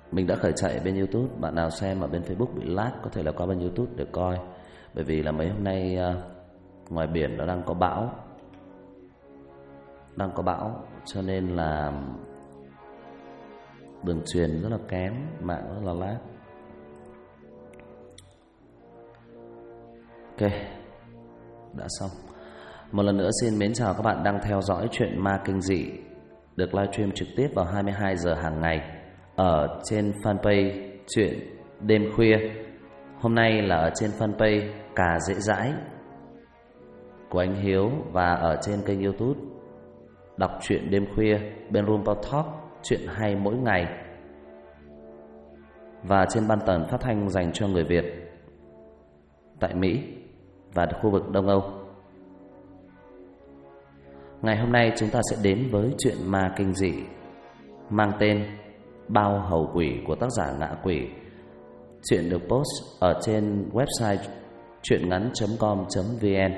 Mình đã khởi chạy bên YouTube. Bạn nào xem ở bên Facebook bị lag có thể là qua bên YouTube để coi. Bởi vì là mấy hôm nay ngoài biển nó đang có bão. Cho nên là đường truyền rất là kém, mạng rất là lag. Ok, đã xong. Một lần nữa xin mến chào các bạn đang theo dõi Chuyện Ma Kinh Dị, được livestream trực tiếp vào 22 giờ hàng ngày ở trên fanpage Chuyện Đêm Khuya. Hôm nay là ở trên fanpage Cà Dễ Dãi của anh Hiếu, và ở trên kênh YouTube Đọc Truyện Đêm Khuya bên Roomba Talk, chuyện hay mỗi ngày, và trên ban tần phát thanh dành cho người Việt tại Mỹ và khu vực Đông Âu. Ngày hôm nay chúng ta sẽ đến với chuyện ma kinh dị mang tên Bao Hầu Quỷ của tác giả Ngạ Quỷ. Chuyện được post ở trên website truyệnngắn.com.vn.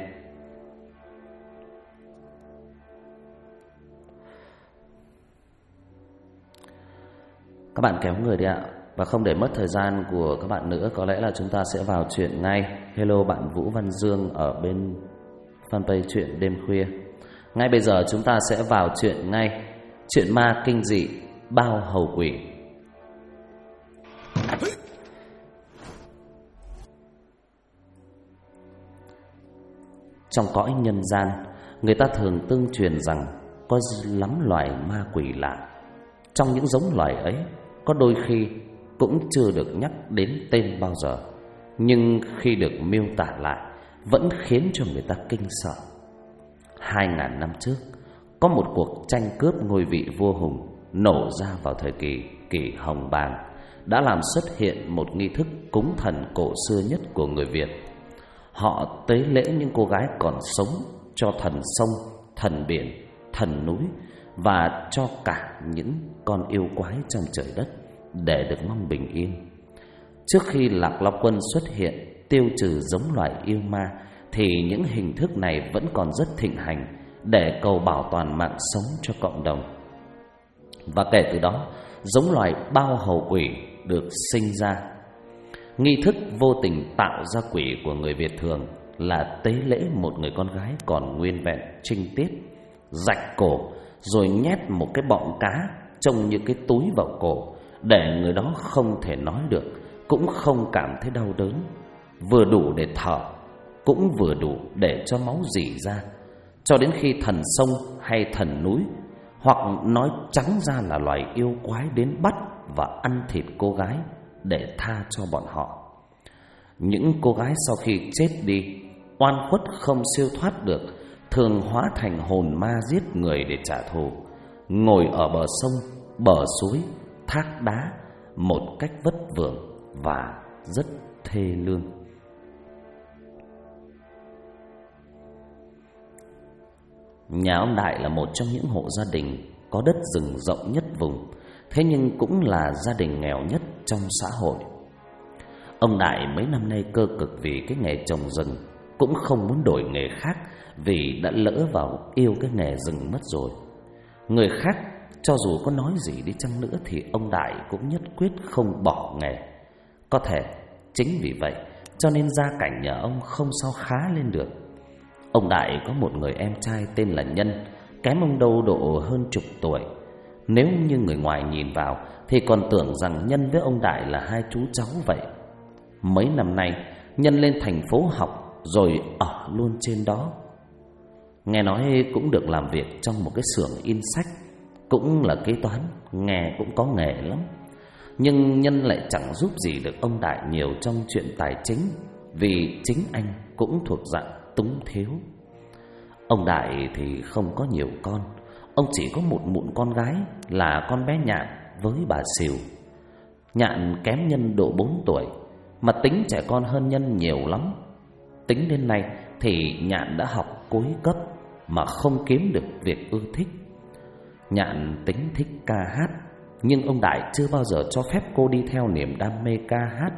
Các bạn kéo người đi ạ. Và không để mất thời gian của các bạn nữa, có lẽ là chúng ta sẽ vào chuyện ngay. Hello bạn Vũ Văn Dương ở bên fanpage Chuyện Đêm Khuya. Ngay bây giờ chúng ta sẽ vào chuyện ngay. Chuyện ma kinh dị Bao Hầu Quỷ. Trong cõi nhân gian, người ta thường tương truyền rằng có lắm loài ma quỷ lạ. Trong những giống loài ấy, có đôi khi cũng chưa được nhắc đến tên bao giờ, nhưng khi được miêu tả lại vẫn khiến cho người ta kinh sợ. 2000 năm trước, có một cuộc tranh cướp ngôi vị vua hùng nổ ra vào thời kỳ Kỷ Hồng Bàng, đã làm xuất hiện một nghi thức cúng thần cổ xưa nhất của người Việt. Họ tế lễ những cô gái còn sống cho thần sông, thần biển, thần núi và cho cả những con yêu quái trong trời đất để được mong bình yên. Trước khi Lạc Long Quân xuất hiện tiêu trừ giống loài yêu ma, thì những hình thức này vẫn còn rất thịnh hành để cầu bảo toàn mạng sống cho cộng đồng. Và kể từ đó, giống loài Bao Hầu Quỷ được sinh ra. Nghi thức vô tình tạo ra quỷ của người Việt thường là tế lễ một người con gái còn nguyên vẹn trinh tiết, rạch cổ rồi nhét một cái bọng cá trông như cái túi vào cổ, để người đó không thể nói được, cũng không cảm thấy đau đớn, vừa đủ để thở, cũng vừa đủ để cho máu rỉ ra, cho đến khi thần sông hay thần núi, hoặc nói trắng ra là loài yêu quái đến bắt và ăn thịt cô gái để tha cho bọn họ. Những cô gái sau khi chết đi, oan khuất không siêu thoát được, thường hóa thành hồn ma giết người để trả thù, ngồi ở bờ sông, bờ suối, thác đá một cách vất vưởng và rất thê lương. Nhà ông Đại là một trong những hộ gia đình có đất rừng rộng nhất vùng, thế nhưng cũng là gia đình nghèo nhất trong xã hội. Ông Đại mấy năm nay cơ cực vì cái nghề trồng rừng, cũng không muốn đổi nghề khác vì đã lỡ vào yêu cái nghề rừng mất rồi. Người khác cho dù có nói gì đi chăng nữa thì ông Đại cũng nhất quyết không bỏ nghề. Có thể chính vì vậy cho nên gia cảnh nhà ông không sao khá lên được. Ông Đại có một người em trai tên là Nhân, kém ông đâu độ hơn chục tuổi. Nếu như người ngoài nhìn vào thì còn tưởng rằng Nhân với ông Đại là hai chú cháu vậy. Mấy năm nay Nhân lên thành phố học rồi ở luôn trên đó. Nghe nói cũng được làm việc trong một cái xưởng in sách, cũng là kế toán, nghe cũng có nghề lắm. Nhưng Nhân lại chẳng giúp gì được ông Đại nhiều trong chuyện tài chính, vì chính anh cũng thuộc dạng túng thiếu. Ông Đại thì không có nhiều con, ông chỉ có một mụn con gái là con bé Nhạn với bà Sìu. Nhạn kém Nhân độ 4 tuổi, mà tính trẻ con hơn Nhân nhiều lắm. Tính đến nay thì Nhạn đã học cuối cấp mà không kiếm được việc ưa thích. Nhạn tính thích ca hát, nhưng ông Đại chưa bao giờ cho phép cô đi theo niềm đam mê ca hát.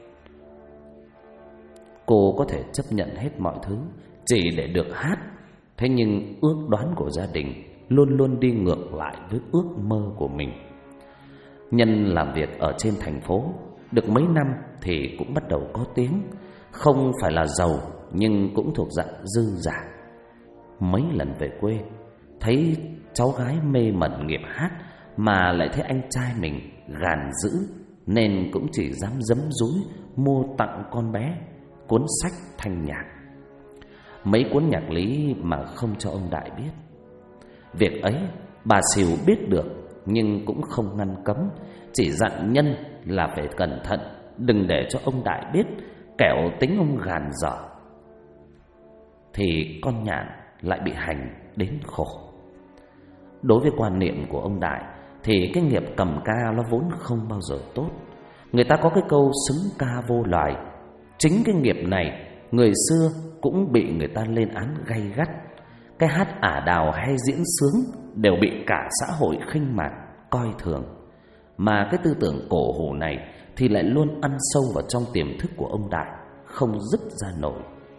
Cô có thể chấp nhận hết mọi thứ chỉ để được hát, thế nhưng ước đoán của gia đình luôn luôn đi ngược lại với ước mơ của mình. Nhân làm việc ở trên thành phố được mấy năm thì cũng bắt đầu có tiếng. Không phải là giàu nhưng cũng thuộc dạng dư giả. Mấy lần về quê, thấy cháu gái mê mẩn nghiệp hát mà lại thấy anh trai mình gàn giữ, nên cũng chỉ dám giấm dúi mua tặng con bé cuốn sách thanh nhạc. Mấy cuốn nhạc lý mà không cho ông Đại biết. Việc ấy bà Sìu biết được nhưng cũng không ngăn cấm, chỉ dặn Nhân là phải cẩn thận, đừng để cho ông Đại biết, kẻo tính ông gàn dở thì con Nhạn lại bị hành đến khổ. Đối với quan niệm của ông Đại thì cái nghiệp cầm ca nó vốn không bao giờ tốt. Người ta có cái câu xứng ca vô loài. Chính cái nghiệp này người xưa cũng bị người ta lên án gay gắt. Cái hát ả đào hay diễn sướng đều bị cả xã hội khinh mạn, coi thường. Mà cái tư tưởng cổ hủ này thì lại luôn ăn sâu vào trong tiềm thức của ông Đại, không dứt ra nổi.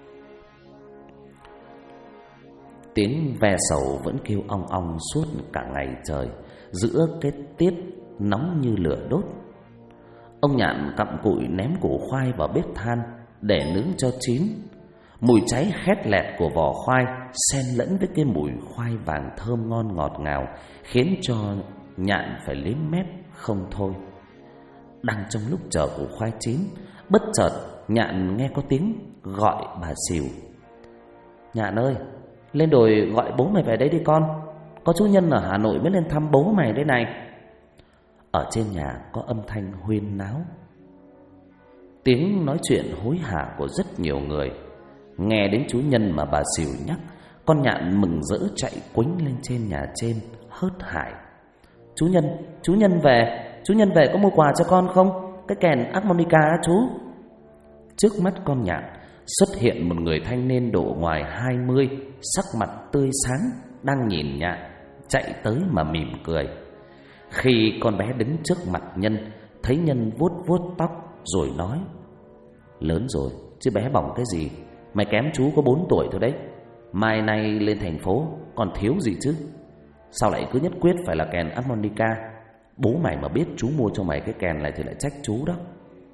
Tiếng ve sầu vẫn kêu ong ong suốt cả ngày trời, giữa cái tiết nóng như lửa đốt. Ông Nhạn cặm cụi ném củ khoai vào bếp than để nướng cho chín. Mùi cháy khét lẹt của vỏ khoai xen lẫn với cái mùi khoai vàng thơm ngon ngọt ngào, khiến cho Nhạn phải liếm mép không thôi. Đang trong lúc chờ củ khoai chín, bất chợt Nhạn nghe có tiếng gọi bà Sìu. Nhạn ơi, lên đồi gọi bố mày về đây đi con. Có chú Nhân ở Hà Nội mới lên thăm bố mày đây này. Ở trên nhà có âm thanh huyên náo, tiếng nói chuyện hối hả của rất nhiều người. Nghe đến chú Nhân mà bà Sìu nhắc, con Nhạn mừng rỡ chạy quýnh lên trên nhà trên, hớt hải. Chú Nhân về có mua quà cho con không? Cái kèn harmonica á chú. Trước mắt con Nhạn xuất hiện một người thanh niên độ ngoài 20, sắc mặt tươi sáng, đang nhìn Nhạn, chạy tới mà mỉm cười. Khi con bé đứng trước mặt Nhân, thấy Nhân vuốt vuốt tóc rồi nói: Lớn rồi chứ bé bỏng cái gì, mày kém chú có 4 tuổi thôi đấy. Mai nay lên thành phố còn thiếu gì chứ? Sao lại cứ nhất quyết phải là kèn harmonica? Bố mày mà biết chú mua cho mày cái kèn này thì lại trách chú đó.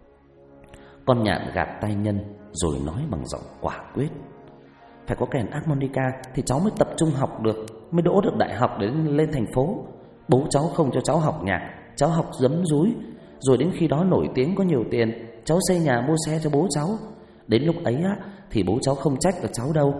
Con Nhạn gạt tay Nhân rồi nói bằng giọng quả quyết: Phải có kèn harmonica thì cháu mới tập trung học được, mới đỗ được đại học để lên thành phố. Bố cháu không cho cháu học nhạc, cháu học giấm dúi. Rồi đến khi đó nổi tiếng có nhiều tiền, cháu xây nhà mua xe cho bố cháu. Đến lúc ấy á thì bố cháu không trách được cháu đâu.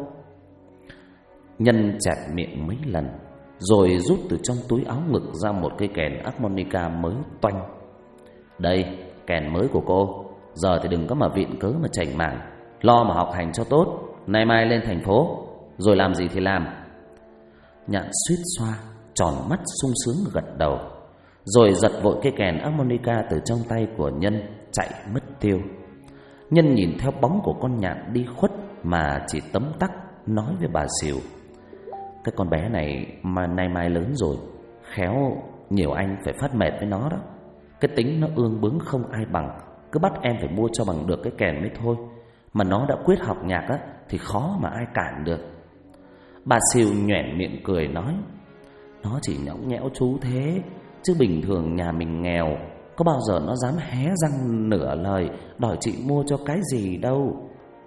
Nhân chẹp miệng mấy lần rồi rút từ trong túi áo ngực ra một cây kèn harmonica mới toanh. Đây, kèn mới của cô. Giờ thì đừng có mà vịn cớ mà chảnh mảng, lo mà học hành cho tốt. Nay mai lên thành phố, rồi làm gì thì làm. Nhạn suýt xoa, tròn mắt sung sướng gật đầu, rồi giật vội cây kèn harmonica từ trong tay của Nhân, chạy mất tiêu. Nhân nhìn theo bóng của con Nhạn đi khuất mà chỉ tấm tắc nói với bà Sìu: Cái con bé này mà nay mai lớn rồi, khéo nhiều anh phải phát mệt với nó đó. Cái tính nó ương bướng không ai bằng, cứ bắt em phải mua cho bằng được cái kèn mới thôi. Mà nó đã quyết học nhạc á thì khó mà ai cản được. Bà Sìu nhoẻn miệng cười nói: Nó chỉ nhõng nhẽo chú thế, chứ bình thường nhà mình nghèo, có bao giờ nó dám hé răng nửa lời đòi chị mua cho cái gì đâu.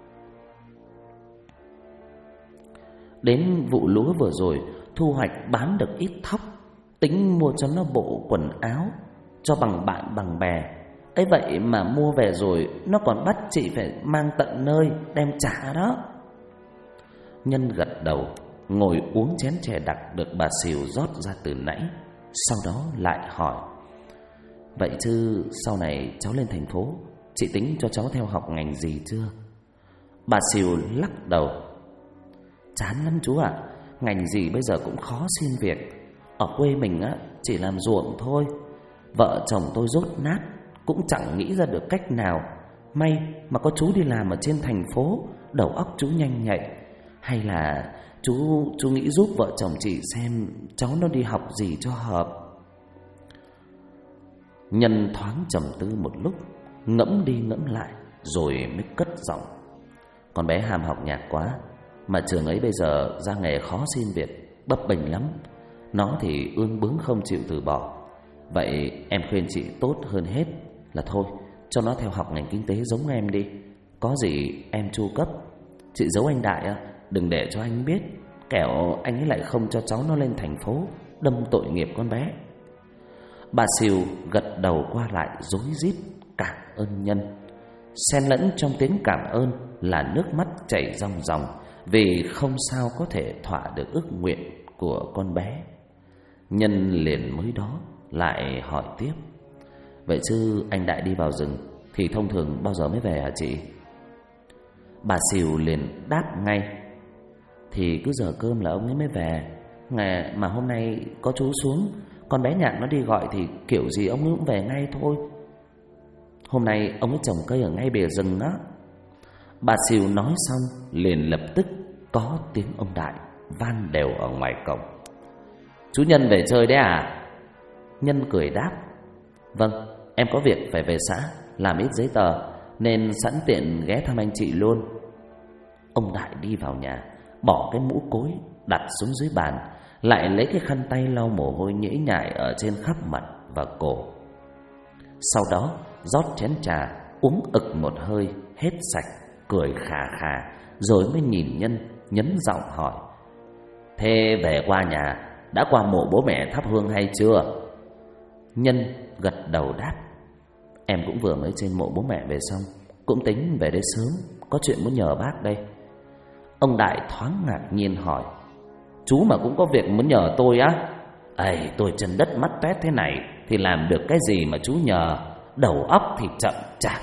Đến vụ lúa vừa rồi, thu hoạch bán được ít thóc, tính mua cho nó bộ quần áo cho bằng bạn bằng bè. Ấy vậy mà mua về rồi nó còn bắt chị phải mang tận nơi đem trả đó. Nhân gật đầu, ngồi uống chén chè đặc được bà Sìu rót ra từ nãy. Sau đó lại hỏi: Vậy chứ sau này cháu lên thành phố, chị tính cho cháu theo học ngành gì chưa? Bà Sìu lắc đầu: Chán lắm chú ạ, ngành gì bây giờ cũng khó xin việc. Ở quê mình á chỉ làm ruộng thôi. Vợ chồng tôi dốt nát, cũng chẳng nghĩ ra được cách nào. May mà có chú đi làm ở trên thành phố, đầu óc chú nhanh nhạy. Hay là chú nghĩ giúp vợ chồng chị xem cháu nó đi học gì cho hợp. Nhân thoáng trầm tư một lúc, ngẫm đi ngẫm lại rồi mới cất giọng: Con bé ham học nhạc quá, mà trường ấy bây giờ ra nghề khó xin việc, bấp bênh lắm. Nó thì ương bướng không chịu từ bỏ. Vậy em khuyên chị tốt hơn hết là thôi, cho nó theo học ngành kinh tế giống em đi. Có gì em chu cấp. Chị giấu anh Đại á, đừng để cho anh biết, kẻo anh ấy lại không cho cháu nó lên thành phố đâm tội nghiệp con bé. Bà Sìu gật đầu qua lại rối rít cảm ơn Nhân. Xen lẫn trong tiếng cảm ơn là nước mắt chảy ròng ròng, vì không sao có thể thỏa được ước nguyện của con bé. Nhân liền mới đó lại hỏi tiếp: vậy chứ anh Đại đi vào rừng thì thông thường bao giờ mới về hả chị? Bà Sìu liền đáp ngay: thì cứ giờ cơm là ông ấy mới về. Ngày mà hôm nay có chú xuống, con bé Nhạn nó đi gọi thì kiểu gì ông ấy cũng về ngay thôi. Hôm nay ông ấy trồng cây ở ngay bìa rừng đó. Bà Sìu nói xong liền lập tức có tiếng ông Đại van đều ở ngoài cổng: chú Nhân về chơi đấy à? Nhân cười đáp: vâng, em có việc phải về xã làm ít giấy tờ, nên sẵn tiện ghé thăm anh chị luôn. Ông Đại đi vào nhà, bỏ cái mũ cối đặt xuống dưới bàn, lại lấy cái khăn tay lau mồ hôi nhễ nhại ở trên khắp mặt và cổ. Sau đó rót chén trà uống ực một hơi hết sạch, cười khà khà, rồi mới nhìn Nhân, nhấn giọng hỏi: thế về qua nhà đã qua mộ bố mẹ thắp hương hay chưa? Nhân gật đầu đáp: em cũng vừa mới trên mộ bố mẹ về xong, cũng tính về đây sớm, có chuyện muốn nhờ bác đây. Ông Đại thoáng ngạc nhiên hỏi: chú mà cũng có việc muốn nhờ tôi á? Ây, tôi chân đất mắt tét thế này thì làm được cái gì mà chú nhờ, đầu óc thì chậm chạp.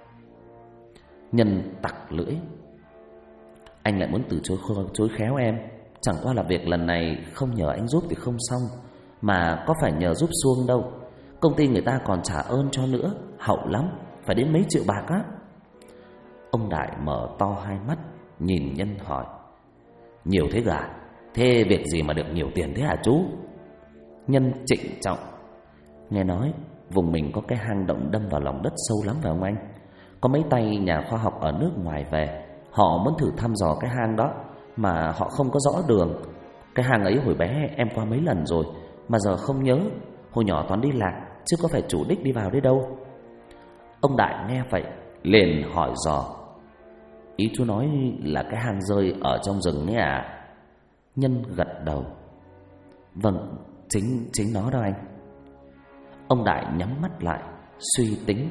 Nhân tặc lưỡi: anh lại muốn từ chối khéo em. Chẳng qua là việc lần này không nhờ anh giúp thì không xong, mà có phải nhờ giúp xuông đâu. Công ty người ta còn trả ơn cho nữa, hậu lắm, phải đến mấy triệu bạc á. Ông Đại mở to hai mắt nhìn Nhân hỏi: nhiều thế gà? Thế việc gì mà được nhiều tiền thế hả chú? Nhân trịnh trọng: nghe nói vùng mình có cái hang động đâm vào lòng đất sâu lắm phải không anh? Có mấy tay nhà khoa học ở nước ngoài về, họ muốn thử thăm dò cái hang đó, mà họ không có rõ đường. Cái hang ấy hồi bé em qua mấy lần rồi, mà giờ không nhớ. Hồi nhỏ toàn đi lạc, chứ có phải chủ đích đi vào đấy đâu. Ông Đại nghe vậy liền hỏi dò: ý chú nói là cái hang rơi ở trong rừng ấy à? Nhân gật đầu: vâng, chính nó đó anh. Ông Đại nhắm mắt lại suy tính.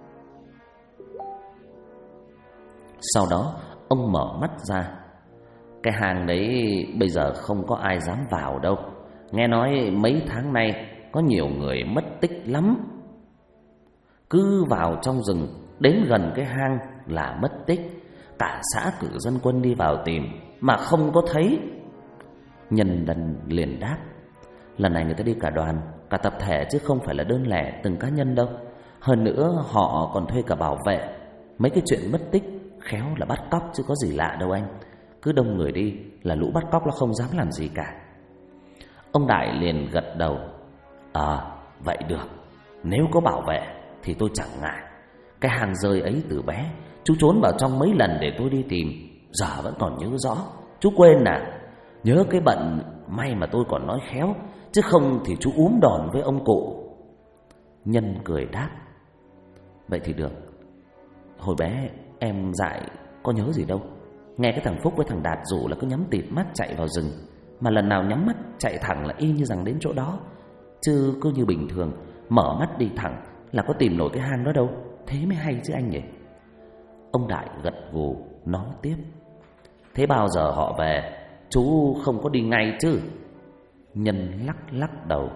Sau đó ông mở mắt ra: cái hang đấy bây giờ không có ai dám vào đâu. Nghe nói mấy tháng nay có nhiều người mất tích lắm. Cứ vào trong rừng, đến gần cái hang là mất tích. Cả xã cử dân quân đi vào tìm mà không có thấy. Nhân liền đáp: lần này người ta đi cả đoàn, cả tập thể chứ không phải là đơn lẻ từng cá nhân đâu. Hơn nữa họ còn thuê cả bảo vệ. Mấy cái chuyện mất tích khéo là bắt cóc chứ có gì lạ đâu anh. Cứ đông người đi là lũ bắt cóc nó không dám làm gì cả. Ông Đại liền gật đầu: vậy được, nếu có bảo vệ thì tôi chẳng ngại. Cái hang rơi ấy từ bé chú trốn vào trong mấy lần để tôi đi tìm, giờ vẫn còn nhớ rõ. Chú quên à? Nhớ cái bận, may mà tôi còn nói khéo, chứ không thì chú úm đòn với ông cụ. Nhân cười đáp: vậy thì được. Hồi bé em dại có nhớ gì đâu. Nghe cái thằng Phúc với thằng Đạt rủ là cứ nhắm tịt mắt chạy vào rừng, mà lần nào nhắm mắt chạy thẳng là y như rằng đến chỗ đó. Chứ cứ như bình thường mở mắt đi thẳng là có tìm nổi cái hang đó đâu. Thế mới hay chứ anh nhỉ. Ông Đại gật gù nói tiếp: thế bao giờ họ về? Chú không có đi ngay chứ? Nhân lắc đầu: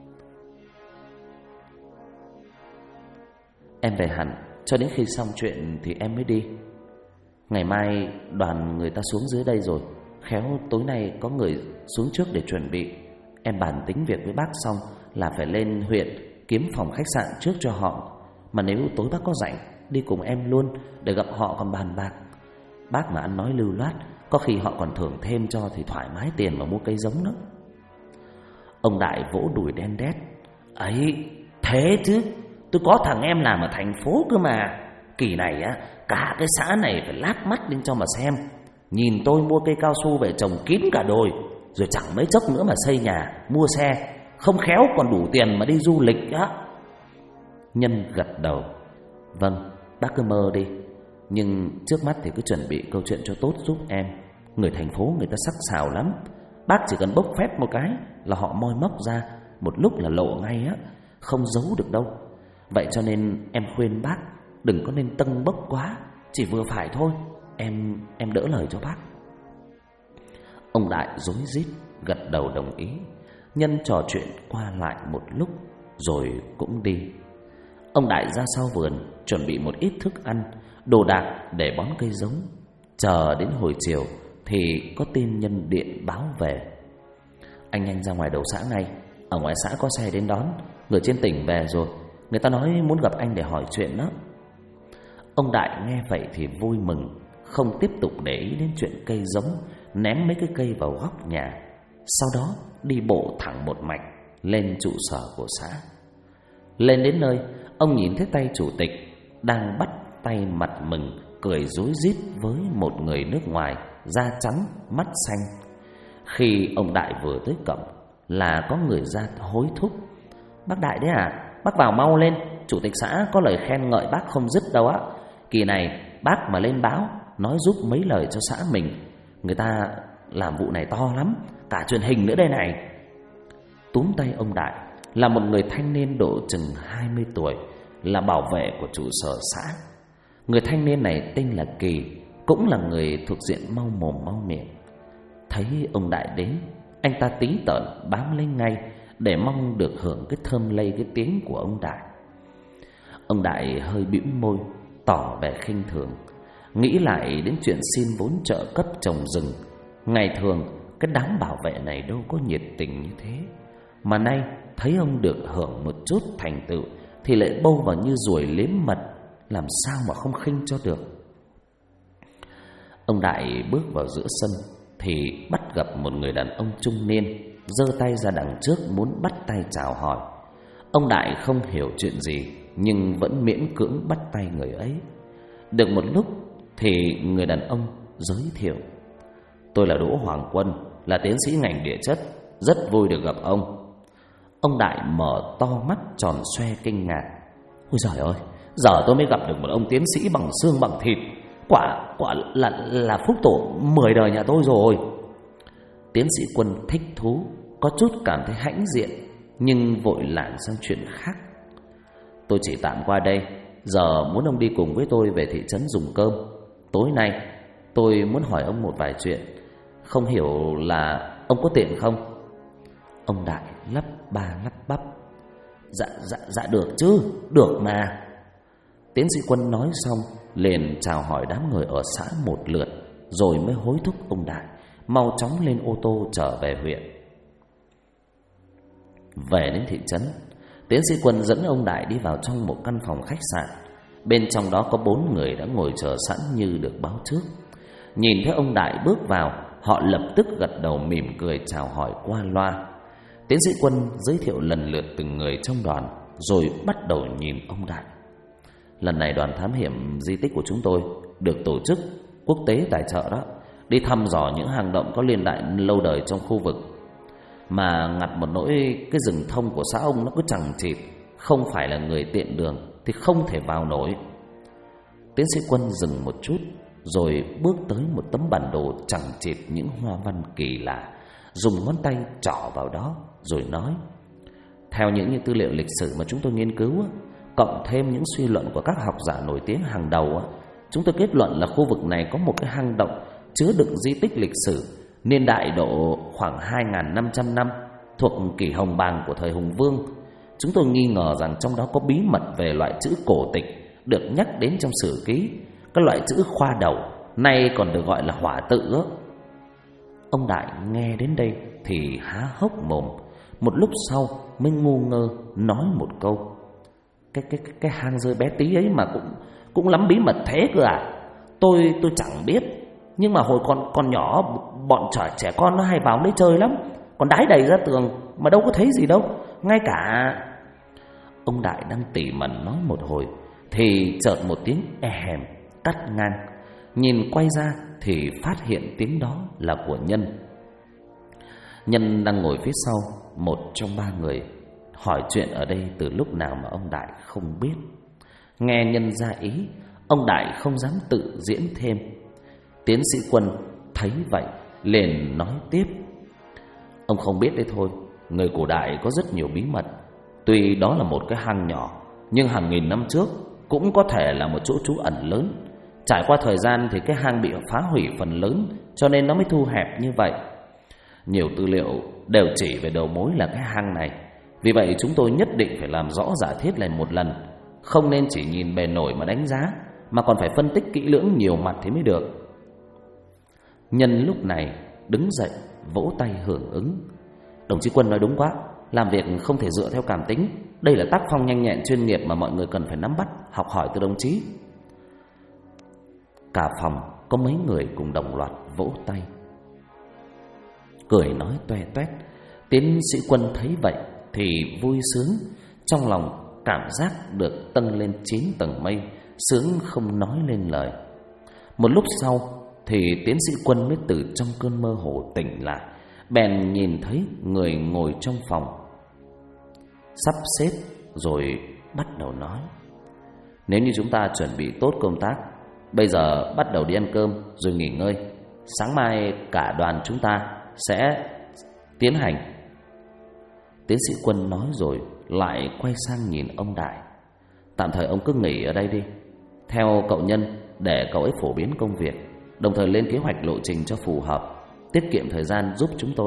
em về hẳn, cho đến khi xong chuyện thì em mới đi. Ngày mai đoàn người ta xuống dưới đây rồi, khéo tối nay có người xuống trước để chuẩn bị. Em bàn tính việc với bác xong là phải lên huyện kiếm phòng khách sạn trước cho họ. Mà nếu tối bác có rảnh, đi cùng em luôn để gặp họ còn bàn bạc. Bác mà ăn nói lưu loát, có khi họ còn thưởng thêm cho thì thoải mái tiền mà mua cây giống đó. Ông Đại vỗ đùi đen đét: ấy, thế chứ, tôi có thằng em làm ở thành phố cơ mà. Kỳ này á, cả cái xã này phải lác mắt lên cho mà xem. Nhìn tôi mua cây cao su về trồng kín cả đồi, rồi chẳng mấy chốc nữa mà xây nhà, mua xe, không khéo còn đủ tiền mà đi du lịch á. Nhân gật đầu. Vâng, bác cứ mơ đi. Nhưng trước mắt thì cứ chuẩn bị câu chuyện cho tốt giúp em. Người thành phố người ta sắc sảo lắm. Bác chỉ cần bốc phét một cái là họ moi móc ra, một lúc là lộ ngay á, không giấu được đâu. Vậy cho nên em khuyên bác đừng có nên tâng bốc quá, chỉ vừa phải thôi. Em đỡ lời cho bác. Ông Đại rối rít gật đầu đồng ý. Nhân trò chuyện qua lại một lúc rồi cũng đi. Ông Đại ra sau vườn chuẩn bị một ít thức ăn, đồ đạc để bón cây giống. Chờ đến hồi chiều thì có tin nhân điện báo về. Anh nhanh ra ngoài đầu xã ngay, ở ngoài xã có xe đến đón. Người trên tỉnh về rồi, người ta nói muốn gặp anh để hỏi chuyện đó. Ông Đại nghe vậy thì vui mừng, không tiếp tục để ý đến chuyện cây giống, ném mấy cái cây vào góc nhà. Sau đó đi bộ thẳng một mạch lên trụ sở của xã. Lên đến nơi, ông nhìn thấy tay chủ tịch đang bắt tay mặt mừng, cười rối rít với một người nước ngoài, da trắng, mắt xanh. Khi ông Đại vừa tới cổng là có người ra hối thúc. Bác Đại đấy à? Bác vào mau lên, chủ tịch xã có lời khen ngợi bác không dứt đâu á. Kỳ này bác mà lên báo nói giúp mấy lời cho xã mình, người ta làm vụ này to lắm, cả truyền hình nữa đây này. Túm tay ông Đại là một người thanh niên độ chừng 20 tuổi, là bảo vệ của trụ sở xã. Người thanh niên này tên là Kỳ, cũng là người thuộc diện mau mồm mau miệng. Thấy ông Đại đến, anh ta tí tợn bám lên ngay để mong được hưởng cái thơm lây cái tiếng của ông Đại. Ông Đại hơi bĩu môi, tỏ vẻ khinh thường, nghĩ lại đến chuyện xin vốn trợ cấp trồng rừng. Ngày thường cái đám bảo vệ này đâu có nhiệt tình như thế, mà nay thấy ông được hưởng một chút thành tựu thì lại bâu vào như ruồi liếm mật, làm sao mà không khinh cho được. Ông Đại bước vào giữa sân thì bắt gặp một người đàn ông trung niên giơ tay ra đằng trước muốn bắt tay chào hỏi. Ông Đại không hiểu chuyện gì nhưng vẫn miễn cưỡng bắt tay người ấy. Được một lúc thì người đàn ông giới thiệu: Tôi là Đỗ Hoàng Quân, là tiến sĩ ngành địa chất, rất vui được gặp ông. Ông Đại mở to mắt tròn xoe kinh ngạc. Ôi giời ơi, giờ tôi mới gặp được một ông tiến sĩ bằng xương bằng thịt. Quả là phúc tổ 10 đời nhà tôi rồi. Tiến sĩ Quân thích thú, có chút cảm thấy hãnh diện, nhưng vội lảng sang chuyện khác. Tôi chỉ tạm qua đây, giờ muốn ông đi cùng với tôi về thị trấn dùng cơm. Tối nay tôi muốn hỏi ông một vài chuyện, không hiểu là ông có tiện không? Ông Đại lắp ba lắp bắp. Dạ được chứ, được mà. Tiến sĩ Quân nói xong liền chào hỏi đám người ở xã một lượt, rồi mới hối thúc ông Đại mau chóng lên ô tô trở về huyện. Về đến thị trấn, tiến sĩ Quân dẫn ông Đại đi vào trong một căn phòng khách sạn. Bên trong đó có 4 người đã ngồi chờ sẵn như được báo trước. Nhìn thấy ông Đại bước vào, họ lập tức gật đầu mỉm cười chào hỏi qua loa. Tiến sĩ Quân giới thiệu lần lượt từng người trong đoàn, rồi bắt đầu nhìn ông Đại. Lần này đoàn thám hiểm di tích của chúng tôi được tổ chức quốc tế tài trợ đó, đi thăm dò những hang động có niên đại lâu đời trong khu vực. Mà ngặt một nỗi cái rừng thông của xã ông nó cứ chằng chịt, không phải là người tiện đường thì không thể vào nổi. Tiến sĩ Quân dừng một chút, rồi bước tới một tấm bản đồ chằng chịt những hoa văn kỳ lạ, dùng ngón tay trỏ vào đó rồi nói: Theo những tư liệu lịch sử mà chúng tôi nghiên cứu, cộng thêm những suy luận của các học giả nổi tiếng hàng đầu, chúng tôi kết luận là khu vực này có một cái hang động chứa đựng di tích lịch sử niên đại độ khoảng 2.500 năm, thuộc kỷ Hồng Bàng của thời Hùng Vương. Chúng tôi nghi ngờ rằng trong đó có bí mật về loại chữ cổ tịch được nhắc đến trong sử ký, cái loại chữ khoa đầu, nay còn được gọi là hỏa tự. Ông Đại nghe đến đây thì há hốc mồm, một lúc sau mới ngu ngơ nói một câu: Cái hang rơi bé tí ấy mà cũng lắm bí mật thế cơ à? Tôi chẳng biết, nhưng mà hồi còn nhỏ bọn trẻ con nó hay vào đấy chơi lắm, còn đái đầy ra tường mà đâu có thấy gì đâu. Ngay cả... Ông Đại đang tỉ mẩn nói một hồi thì chợt một tiếng e hèm cắt ngang. Nhìn quay ra thì phát hiện tiếng đó là của Nhân. Nhân đang ngồi phía sau một trong ba người, hỏi chuyện ở đây từ lúc nào mà ông Đại không biết. Nghe Nhân ra ý, ông Đại không dám tự diễn thêm. Tiến sĩ Quân thấy vậy liền nói tiếp: ông không biết đấy thôi, người cổ đại có rất nhiều bí mật. Tuy đó là một cái hang nhỏ, nhưng hàng nghìn năm trước cũng có thể là một chỗ trú ẩn lớn. Trải qua thời gian thì cái hang bị phá hủy phần lớn, cho nên nó mới thu hẹp như vậy. Nhiều tư liệu đều chỉ về đầu mối là cái hang này. Vì vậy chúng tôi nhất định phải làm rõ giả thiết này một lần, không nên chỉ nhìn bề nổi mà đánh giá, mà còn phải phân tích kỹ lưỡng nhiều mặt thì mới được. Nhân lúc này đứng dậy vỗ tay hưởng ứng: đồng chí Quân nói đúng quá, làm việc không thể dựa theo cảm tính. Đây là tác phong nhanh nhẹn chuyên nghiệp mà mọi người cần phải nắm bắt, học hỏi từ đồng chí. Cả phòng có mấy người cùng đồng loạt vỗ tay, cười nói toe toét. Tiến sĩ Quân thấy vậy thì vui sướng, trong lòng cảm giác được tâng lên 9 tầng mây, sướng không nói lên lời. Một lúc sau thì tiến sĩ Quân mới từ trong cơn mơ hồ tỉnh lại, bèn nhìn thấy người ngồi trong phòng, sắp xếp rồi bắt đầu nói: nếu như chúng ta chuẩn bị tốt công tác, bây giờ bắt đầu đi ăn cơm rồi nghỉ ngơi. Sáng mai cả đoàn chúng ta sẽ tiến hành. Tiến sĩ Quân nói rồi lại quay sang nhìn ông Đại: tạm thời ông cứ nghỉ ở đây đi, theo cậu Nhân để cậu ấy phổ biến công việc, đồng thời lên kế hoạch lộ trình cho phù hợp, tiết kiệm thời gian giúp chúng tôi.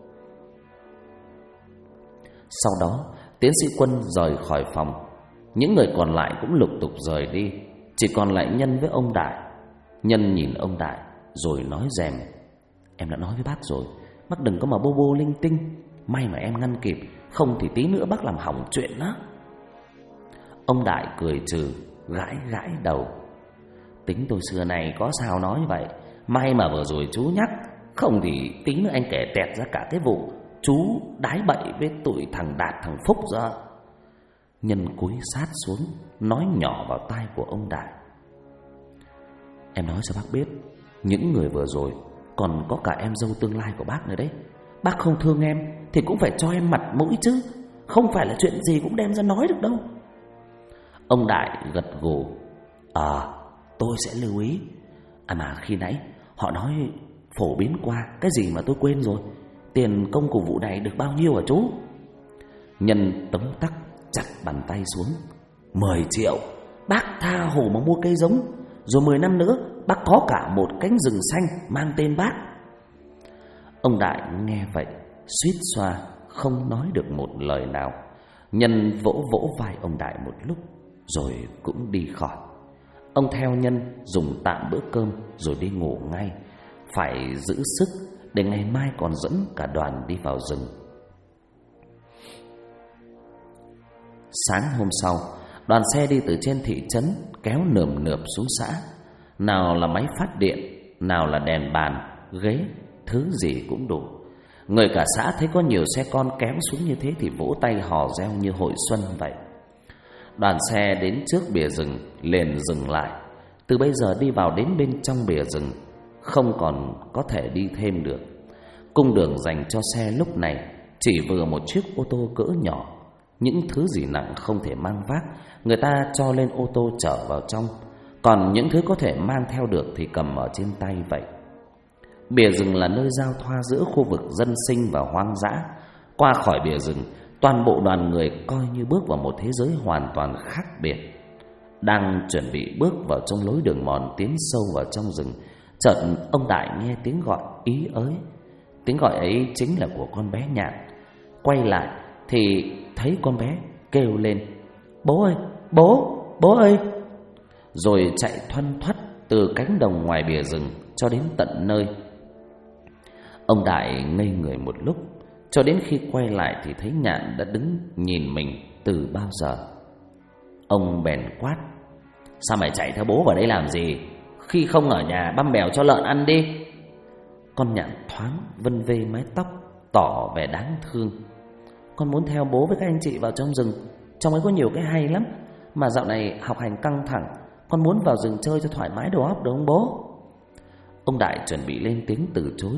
Sau đó tiến sĩ Quân rời khỏi phòng. Những người còn lại cũng lục tục rời đi, chỉ còn lại Nhân với ông Đại. Nhân nhìn ông Đại rồi nói rèm: em đã nói với bác rồi, bác đừng có mà bô bô linh tinh. May mà em ngăn kịp, không thì tí nữa bác làm hỏng chuyện đó. Ông Đại cười trừ, gãi gãi đầu: tính tôi xưa này có sao nói vậy. May mà vừa rồi chú nhắc, không thì tí nữa anh kể tẹt ra cả cái vụ chú đái bậy với tụi thằng Đạt thằng Phúc ra. Nhân cúi sát xuống nói nhỏ vào tai của ông Đại: em nói cho bác biết, những người vừa rồi còn có cả em dâu tương lai của bác nữa đấy. Bác không thương em thì cũng phải cho em mặt mũi chứ, không phải là chuyện gì cũng đem ra nói được đâu. Ông Đại gật gù: tôi sẽ lưu ý. Mà khi nãy họ nói phổ biến qua cái gì mà tôi quên rồi. Tiền công của vụ này được bao nhiêu hả chú? Nhân tấm tắc chặt bàn tay xuống: 10 triệu. Bác tha hồ mà mua cây giống, rồi 10 năm nữa bác có cả một cánh rừng xanh mang tên bác. Ông Đại nghe vậy suýt xoa không nói được một lời nào. Nhân vỗ vỗ vai ông Đại một lúc rồi cũng đi khỏi. Ông theo Nhân dùng tạm bữa cơm rồi đi ngủ ngay, phải giữ sức để ngày mai còn dẫn cả đoàn đi vào rừng. Sáng hôm sau, đoàn xe đi từ trên thị trấn kéo nườm nượp xuống xã. Nào là máy phát điện, nào là đèn bàn, ghế, thứ gì cũng đủ. Người cả xã thấy có nhiều xe con kéo xuống như thế thì vỗ tay hò reo như hội xuân vậy. Đoàn xe đến trước bìa rừng liền dừng lại. Từ bây giờ đi vào đến bên trong bìa rừng không còn có thể đi thêm được. Cung đường dành cho xe lúc này chỉ vừa một chiếc ô tô cỡ nhỏ. Những thứ gì nặng không thể mang vác, người ta cho lên ô tô chở vào trong, còn những thứ có thể mang theo được thì cầm ở trên tay vậy. Bìa rừng là nơi giao thoa giữa khu vực dân sinh và hoang dã. Qua khỏi bìa rừng, toàn bộ đoàn người coi như bước vào một thế giới hoàn toàn khác biệt. Đang chuẩn bị bước vào trong lối đường mòn tiến sâu vào trong rừng, chợt ông Đại nghe tiếng gọi ý ới. Tiếng gọi ấy chính là của con bé Nhạn. Quay lại thì thấy con bé kêu lên: bố ơi, bố ơi! Rồi chạy thoăn thoắt từ cánh đồng ngoài bìa rừng cho đến tận nơi. Ông Đại ngây người một lúc, cho đến khi quay lại thì thấy Nhạn đã đứng nhìn mình từ bao giờ. Ông bèn quát: sao mày chạy theo bố vào đây làm gì? Khi không ở nhà băm bèo cho lợn ăn đi. Con Nhạn thoáng vân vê mái tóc, tỏ vẻ đáng thương: con muốn theo bố với các anh chị vào trong rừng, trong ấy có nhiều cái hay lắm. Mà dạo này học hành căng thẳng, con muốn vào rừng chơi cho thoải mái đầu óc, được không bố? Ông Đại chuẩn bị lên tiếng từ chối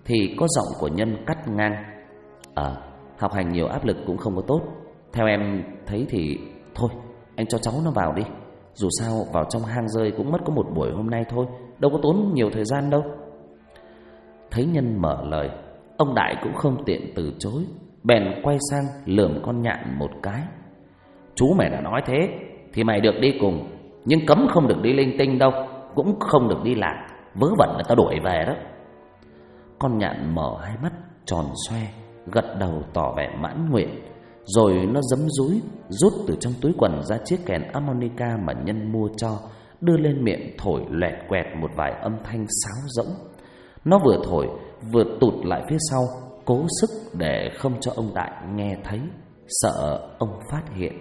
thì có giọng của Nhân cắt ngang: Học hành nhiều áp lực cũng không có tốt. Theo em thấy thì thôi, anh cho cháu nó vào đi. Dù sao vào trong hang rơi cũng mất có một buổi hôm nay thôi, đâu có tốn nhiều thời gian đâu. Thấy Nhân mở lời, ông Đại cũng không tiện từ chối, bèn quay sang lườm con Nhạn một cái: Chú mày đã nói thế thì mày được đi cùng, nhưng cấm không được đi linh tinh đâu, cũng không được đi lạc, vớ vẩn là tao đuổi về đó. Con Nhạn mở hai mắt tròn xoe, gật đầu tỏ vẻ mãn nguyện, rồi nó giấm dúi rút từ trong túi quần ra chiếc kèn harmonica mà Nhân mua cho, đưa lên miệng thổi loẹt quẹt một vài âm thanh sáo rỗng. Nó vừa thổi vừa tụt lại phía sau, cố sức để không cho ông Đại nghe thấy, sợ ông phát hiện.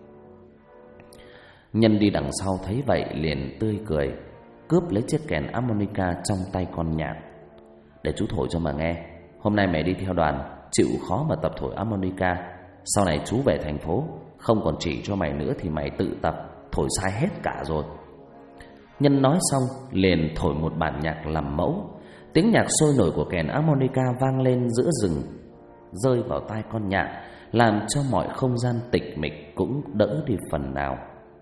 Nhân đi đằng sau thấy vậy liền tươi cười, cướp lấy chiếc kèn harmonica trong tay con Nhạn: Để chú thổi cho mà nghe. Hôm nay mẹ đi theo đoàn, chịu khó mà tập thổi harmonica. Sau này chú về thành phố, không còn chỉ cho mày nữa thì mày tự tập, thổi sai hết cả rồi. Nhân nói xong liền thổi một bản nhạc làm mẫu. Tiếng nhạc sôi nổi của kèn harmonica vang lên giữa rừng, rơi vào tai con Nhạn, làm cho mọi không gian tịch mịch cũng đỡ đi phần nào.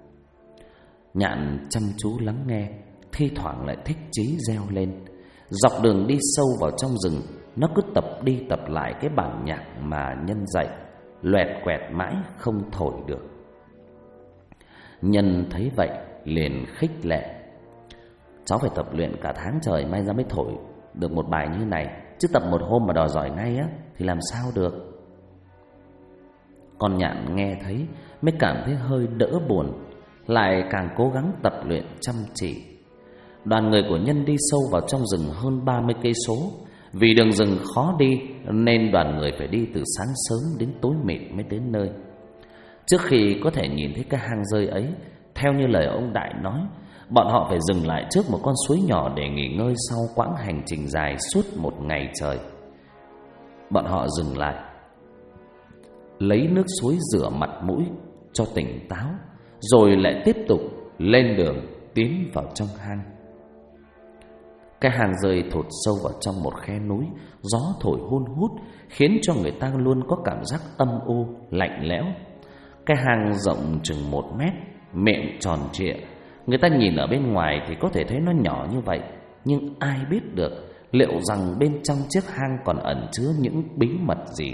Nhạn chăm chú lắng nghe, thi thoảng lại thích chí reo lên. Dọc đường đi sâu vào trong rừng, nó cứ tập đi tập lại cái bản nhạc mà Nhân dạy, loẹt quẹt mãi không thổi được. Nhân thấy vậy liền khích lệ: Cháu phải tập luyện cả tháng trời may ra mới thổi được một bài như này, chứ tập một hôm mà đòi giỏi ngay á thì làm sao được. Con Nhạn nghe thấy mới cảm thấy hơi đỡ buồn, lại càng cố gắng tập luyện chăm chỉ. Đoàn người của Nhân đi sâu vào trong rừng hơn 30 cây số. Vì đường rừng khó đi nên đoàn người phải đi từ sáng sớm đến tối mịt mới đến nơi. Trước khi có thể nhìn thấy cái hang rơi ấy, theo như lời ông Đại nói, bọn họ phải dừng lại trước một con suối nhỏ để nghỉ ngơi sau quãng hành trình dài suốt một ngày trời. Bọn họ dừng lại, lấy nước suối rửa mặt mũi cho tỉnh táo, rồi lại tiếp tục lên đường tiến vào trong hang. Cái hang rơi thụt sâu vào trong một khe núi, gió thổi hun hút khiến cho người ta luôn có cảm giác âm u, lạnh lẽo. Cái hang rộng chừng 1 mét, miệng tròn trịa. Người ta nhìn ở bên ngoài thì có thể thấy nó nhỏ như vậy, nhưng ai biết được liệu rằng bên trong chiếc hang còn ẩn chứa những bí mật gì.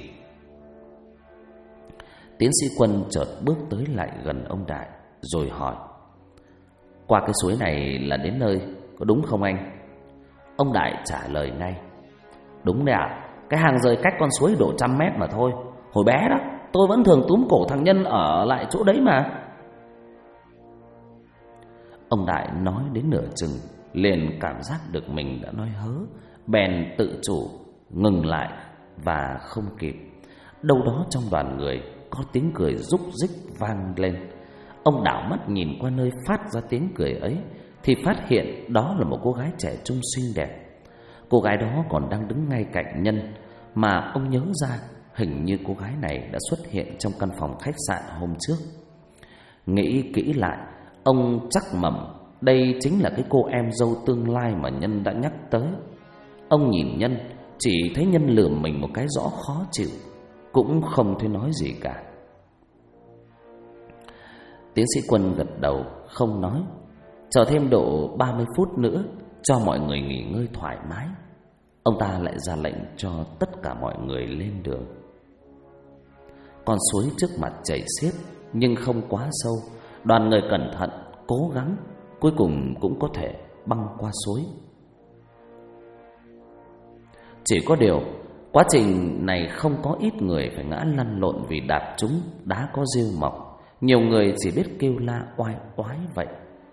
Tiến sĩ Quân chợt bước tới lại gần ông Đại rồi hỏi: Qua cái suối này là đến nơi, có đúng không anh? Ông Đại trả lời ngay: Đúng đấy ạ, cái hang rơi cách con suối độ 100 mét mà thôi. Hồi bé đó, tôi vẫn thường túm cổ thằng Nhân ở lại chỗ đấy mà. Ông Đại nói đến nửa chừng liền cảm giác được mình đã nói hớ, bèn tự chủ ngừng lại và không kịp. Đâu đó trong đoàn người có tiếng cười rúc rích vang lên. Ông đảo mắt nhìn qua nơi phát ra tiếng cười ấy thì phát hiện đó là một cô gái trẻ trung xinh đẹp. Cô gái đó còn đang đứng ngay cạnh Nhân, mà ông nhớ ra hình như cô gái này đã xuất hiện trong căn phòng khách sạn hôm trước. Nghĩ kỹ lại, ông chắc mẩm đây chính là cái cô em dâu tương lai mà Nhân đã nhắc tới. Ông nhìn Nhân, chỉ thấy Nhân lườm mình một cái rõ khó chịu, cũng không thấy nói gì cả. Tiến sĩ Quân gật đầu không nói. Chờ thêm độ 30 phút nữa cho mọi người nghỉ ngơi thoải mái, ông ta lại ra lệnh cho tất cả mọi người lên đường. Con suối trước mặt chảy xiết nhưng không quá sâu. Đoàn người cẩn thận, cố gắng, cuối cùng cũng có thể băng qua suối. Chỉ có điều, quá trình này không có ít người phải ngã lăn lộn vì đạp trúng đá có rêu mọc. Nhiều người chỉ biết kêu la oai oái vậy.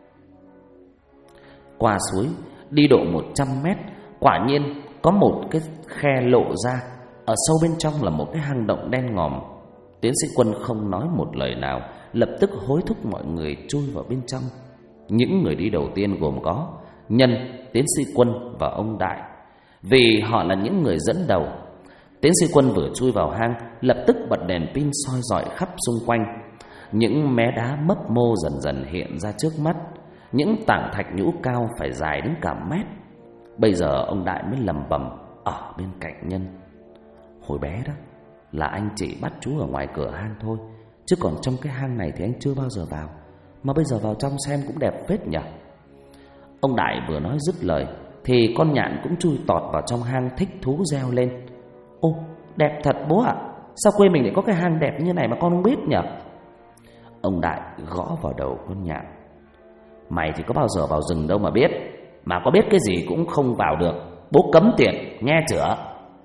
Qua suối, đi độ 100 mét, quả nhiên có một cái khe lộ ra. Ở sâu bên trong là một cái hang động đen ngòm. Tiến sĩ Quân không nói một lời nào, lập tức hối thúc mọi người chui vào bên trong. Những người đi đầu tiên gồm có Nhân, Tiến sĩ Quân và ông Đại, vì họ là những người dẫn đầu. Tiến sĩ Quân vừa chui vào hang, lập tức bật đèn pin soi rọi khắp xung quanh. Những mé đá mấp mô dần dần hiện ra trước mắt, những tảng thạch nhũ cao phải dài đến cả mét. Bây giờ ông Đại mới lẩm bẩm: ở bên cạnh Nhân. Hồi bé đó là anh chỉ bắt chú ở ngoài cửa hang thôi, chứ còn trong cái hang này thì anh chưa bao giờ vào. Mà bây giờ vào trong xem cũng đẹp phết nhỉ. Ông Đại vừa nói dứt lời thì con nhạn cũng chui tọt vào trong hang, thích thú reo lên: Ô, đẹp thật bố ạ. Sao quê mình lại có cái hang đẹp như này mà con không biết nhỉ? Ông Đại gõ vào đầu con nhạn: Mày thì có bao giờ vào rừng đâu mà biết. Mà có biết cái gì cũng không vào được. Bố cấm tiệc, nghe chửa.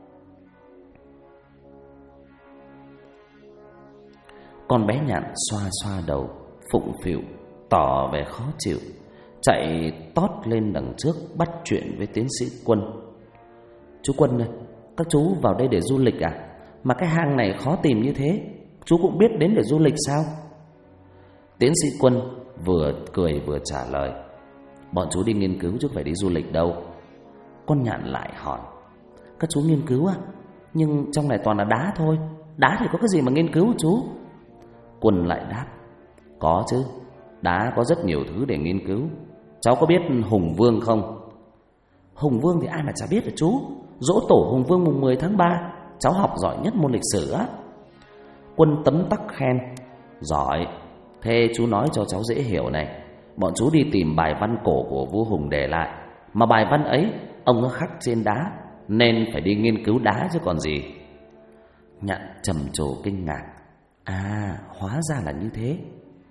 Con bé nhạn xoa xoa đầu, phụng phịu, tỏ vẻ khó chịu, chạy tót lên đằng trước bắt chuyện với tiến sĩ Quân. Chú Quân ơi, các chú vào đây để du lịch à? Mà cái hang này khó tìm như thế, chú cũng biết đến để du lịch sao? Tiến sĩ Quân vừa cười vừa trả lời: Bọn chú đi nghiên cứu chứ phải đi du lịch đâu. Con nhạn lại hỏi: Các chú nghiên cứu à? Nhưng trong này toàn là đá thôi. Đá thì có cái gì mà nghiên cứu chú? Quân lại đáp: Có chứ, đá có rất nhiều thứ để nghiên cứu. Cháu có biết Hùng Vương không? Hùng Vương thì ai mà chả biết hả chú? Giỗ tổ Hùng Vương mùng 10 tháng 3, cháu học giỏi nhất môn lịch sử á. Quân tấm tắc khen: Giỏi. Thế chú nói cho cháu dễ hiểu này. Bọn chú đi tìm bài văn cổ của vua Hùng để lại, mà bài văn ấy ông nó khắc trên đá, nên phải đi nghiên cứu đá chứ còn gì. Nhạn trầm trồ kinh ngạc: À, hóa ra là như thế.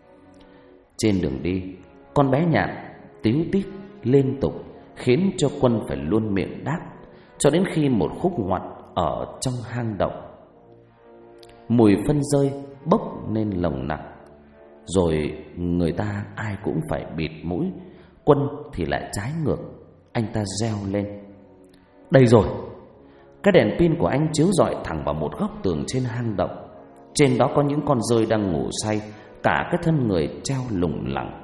Trên đường đi, con bé nhạn tíu tít liên tục, khiến cho Quân phải luôn miệng đáp, cho đến khi một khúc ngoặt ở trong hang động. Mùi phân rơi bốc lên nồng nặc, rồi người ta ai cũng phải bịt mũi. Quân thì lại trái ngược, anh ta reo lên: Đây rồi! Cái đèn pin của anh chiếu rọi thẳng vào một góc tường trên hang động. Trên đó có những con dơi đang ngủ say, cả cái thân người treo lủng lẳng.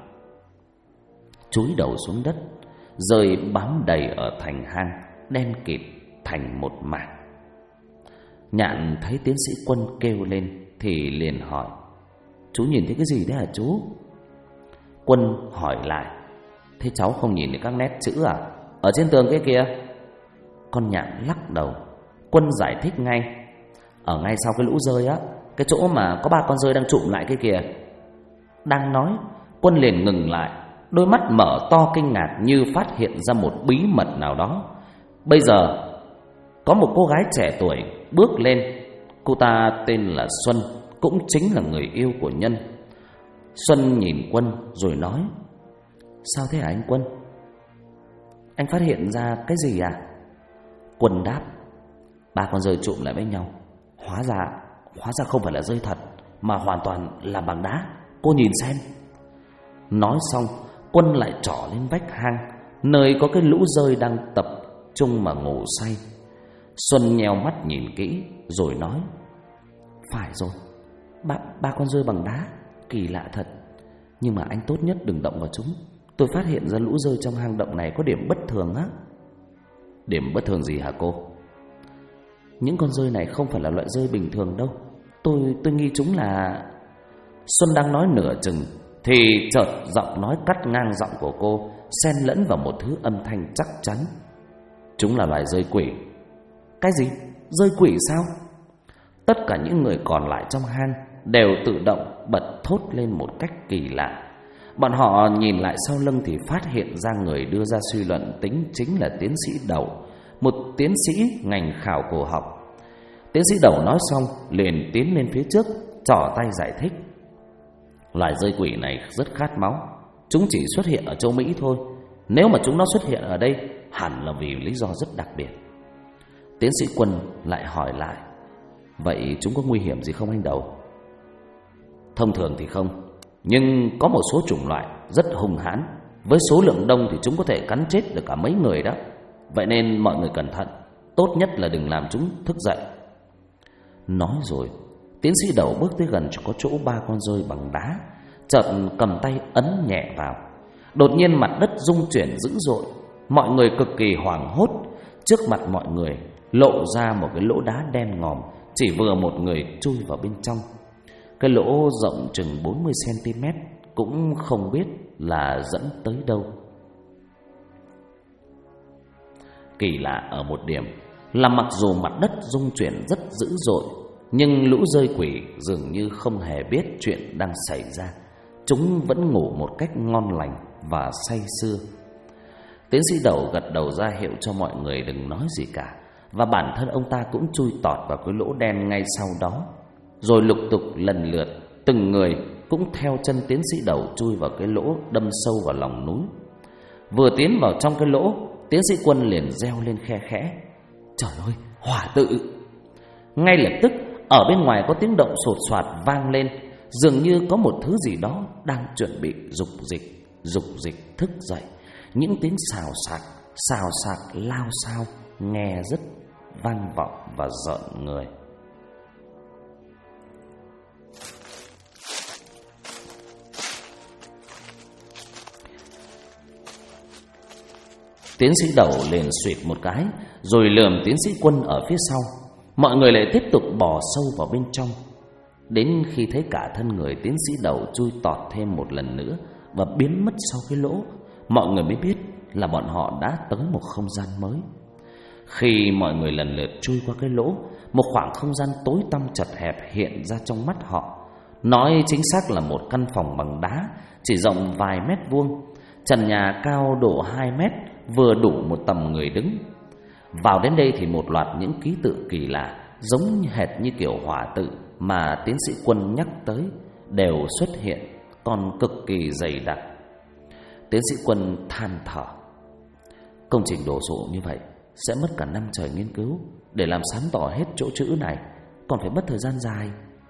Chúi đầu xuống đất, dơi bám đầy ở thành hang, đen kịt thành một mảng. Nhạn thấy tiến sĩ Quân kêu lên thì liền hỏi: Chú nhìn thấy cái gì đấy hả chú? Quân hỏi lại: Thế cháu không nhìn thấy các nét chữ à? Ở trên tường kia kìa. Con nhạn lắc đầu. Quân giải thích ngay: Ở ngay sau cái lũ dơi á, cái chỗ mà có 3 con dơi đang trụm lại kia kìa. Đang nói, Quân liền ngừng lại, đôi mắt mở to kinh ngạc như phát hiện ra một bí mật nào đó. Bây giờ có một cô gái trẻ tuổi bước lên. Cô ta tên là Xuân, cũng chính là người yêu của Nhân. Xuân nhìn Quân rồi nói: Sao thế hả anh Quân? Anh phát hiện ra cái gì à? Quân đáp: 3 con dơi trụm lại với nhau. Hóa ra không phải là dơi thật, mà hoàn toàn là bằng đá. Cô nhìn xem. Nói xong, Quân lại trỏ lên vách hang, nơi có cái lũ dơi đang tập trung mà ngủ say. Xuân nheo mắt nhìn kỹ rồi nói: Phải rồi, ba con dơi bằng đá, kỳ lạ thật. Nhưng mà anh tốt nhất đừng động vào chúng. Tôi phát hiện ra lũ dơi trong hang động này có điểm bất thường á. Điểm bất thường gì hả cô? Những con dơi này không phải là loại dơi bình thường đâu. Tôi nghi chúng là... Xuân đang nói nửa chừng thì chợt giọng nói cắt ngang giọng của cô, xen lẫn vào một thứ âm thanh chắc chắn: Chúng là loài dơi quỷ. Cái gì? Dơi quỷ sao? Tất cả những người còn lại trong hang đều tự động bật thốt lên một cách kỳ lạ. Bọn họ nhìn lại sau lưng thì phát hiện ra người đưa ra suy luận tính chính là tiến sĩ Đậu, một tiến sĩ ngành khảo cổ học. Tiến sĩ Đậu nói xong liền tiến lên phía trước, trỏ tay giải thích: Loài dơi quỷ này rất khát máu. Chúng chỉ xuất hiện ở châu Mỹ thôi. Nếu mà chúng nó xuất hiện ở đây, hẳn là vì lý do rất đặc biệt. Tiến sĩ Quân lại hỏi lại: Vậy chúng có nguy hiểm gì không anh Đậu? Thông thường thì không, nhưng có một số chủng loại rất hung hãn. Với số lượng đông thì chúng có thể cắn chết được cả mấy người đó. Vậy nên mọi người cẩn thận, tốt nhất là đừng làm chúng thức dậy. Nói rồi, tiến sĩ Đậu bước tới gần có chỗ 3 con dơi bằng đá, chợt cầm tay ấn nhẹ vào. Đột nhiên mặt đất rung chuyển dữ dội. Mọi người cực kỳ hoảng hốt. Trước mặt mọi người lộ ra một cái lỗ đá đen ngòm, chỉ vừa một người chui vào bên trong. Cái lỗ rộng chừng 40 cm, cũng không biết là dẫn tới đâu. Kỳ lạ ở một điểm, là mặc dù mặt đất rung chuyển rất dữ dội, nhưng lũ rơi quỷ dường như không hề biết chuyện đang xảy ra. Chúng vẫn ngủ một cách ngon lành và say sưa. Tiến sĩ Đậu gật đầu ra hiệu cho mọi người đừng nói gì cả, và bản thân ông ta cũng chui tọt vào cái lỗ đen ngay sau đó. Rồi lục tục lần lượt, từng người cũng theo chân tiến sĩ Đậu chui vào cái lỗ đâm sâu vào lòng núi. Vừa tiến vào trong cái lỗ, tiến sĩ Quân liền reo lên khe khẽ: "Trời ơi, hỏa tự!" Ngay lập tức, ở bên ngoài có tiếng động sột soạt vang lên, dường như có một thứ gì đó đang chuẩn bị dục dịch thức dậy. Những tiếng xào xạc lao xao nghe rất vang vọng và rợn người. Tiến sĩ Đậu liền suýt một cái, rồi lườm tiến sĩ Quân ở phía sau. Mọi người lại tiếp tục bò sâu vào bên trong, đến khi thấy cả thân người tiến sĩ Đậu chui tọt thêm một lần nữa và biến mất sau cái lỗ, mọi người mới biết là bọn họ đã tới một không gian mới. Khi mọi người lần lượt chui qua cái lỗ, một khoảng không gian tối tăm chật hẹp hiện ra trong mắt họ. Nói chính xác là một căn phòng bằng đá, chỉ rộng vài mét vuông, trần nhà cao độ 2 mét, vừa đủ một tầm người đứng. Vào đến đây thì một loạt những ký tự kỳ lạ, giống hệt như kiểu hỏa tự mà tiến sĩ Quân nhắc tới, đều xuất hiện, còn cực kỳ dày đặc. Tiến sĩ Quân than thở: "Công trình đồ sộ như vậy sẽ mất cả năm trời nghiên cứu để làm sáng tỏ hết chỗ chữ này, còn phải mất thời gian dài."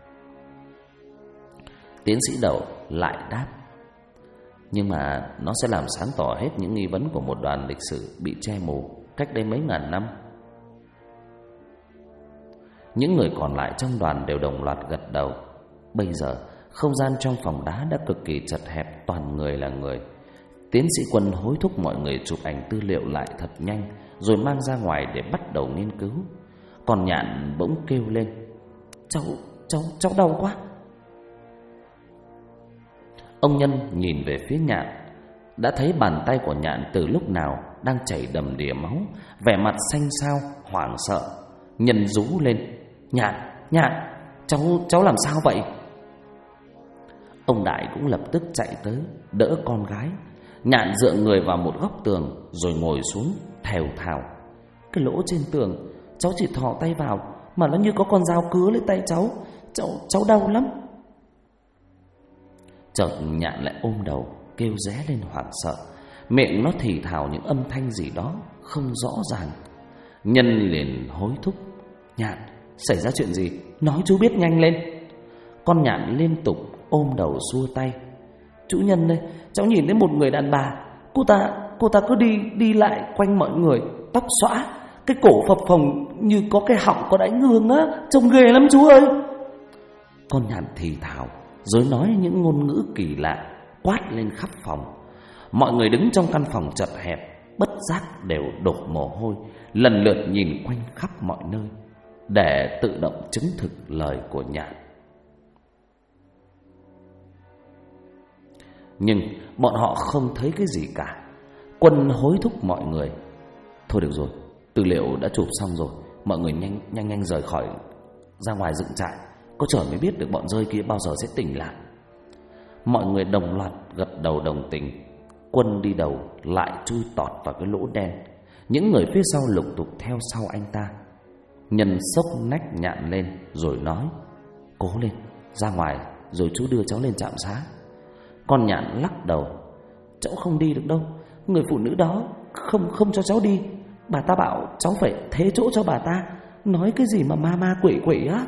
Tiến sĩ Đậu lại đáp: "Nhưng mà nó sẽ làm sáng tỏ hết những nghi vấn của một đoàn lịch sử bị che mù cách đây mấy ngàn năm." Những người còn lại trong đoàn đều đồng loạt gật đầu. Bây giờ không gian trong phòng đá đã cực kỳ chật hẹp, toàn người là người. Tiến sĩ Quân hối thúc mọi người chụp ảnh tư liệu lại thật nhanh, rồi mang ra ngoài để bắt đầu nghiên cứu. Còn Nhạn bỗng kêu lên: Cháu đau quá." Ông Nhân nhìn về phía Nhạn, đã thấy bàn tay của Nhạn từ lúc nào đang chảy đầm đìa máu, vẻ mặt xanh xao, hoảng sợ. Nhân rú lên: Nhạn, cháu làm sao vậy?" Ông Đại cũng lập tức chạy tới đỡ con gái. Nhạn dựa người vào một góc tường rồi ngồi xuống thều thào: "Cái lỗ trên tường, cháu chỉ thò tay vào mà nó như có con dao cứa lên tay cháu đau lắm." Chợt Nhạn lại ôm đầu kêu ré lên hoảng sợ, miệng nó thì thào những âm thanh gì đó không rõ ràng. Nhân liền hối thúc: "Nhạn, xảy ra chuyện gì? Nói chú biết nhanh lên." Con Nhạn liên tục ôm đầu xua tay: "Chủ nhân đây, cháu nhìn thấy một người đàn bà, cô ta cứ đi lại quanh mọi người, tóc xõa, cái cổ phập phồng như có cái họng có đánh hương á, trông ghê lắm chú ơi." Con Nhạn thì thào rồi nói những ngôn ngữ kỳ lạ, quát lên khắp phòng. Mọi người đứng trong căn phòng chật hẹp bất giác đều đổ mồ hôi, lần lượt nhìn quanh khắp mọi nơi để tự động chứng thực lời của Nhạn. Nhưng bọn họ không thấy cái gì cả. Quân hối thúc mọi người: "Thôi được rồi, tư liệu đã chụp xong rồi, mọi người nhanh rời khỏi ra ngoài dựng trại, có trời mới biết được bọn rơi kia bao giờ sẽ tỉnh lại." Mọi người đồng loạt gật đầu đồng tình. Quân đi đầu lại chui tọt vào cái lỗ đen, những người phía sau lục tục theo sau anh ta. Nhân xốc nách Nhạn lên rồi nói: "Cố lên, ra ngoài rồi chú đưa cháu lên trạm xá." Con Nhạn lắc đầu: "Cháu không đi được đâu, người phụ nữ đó không cho cháu đi. Bà ta bảo cháu phải thế chỗ cho bà ta, nói cái gì mà ma quỷ á."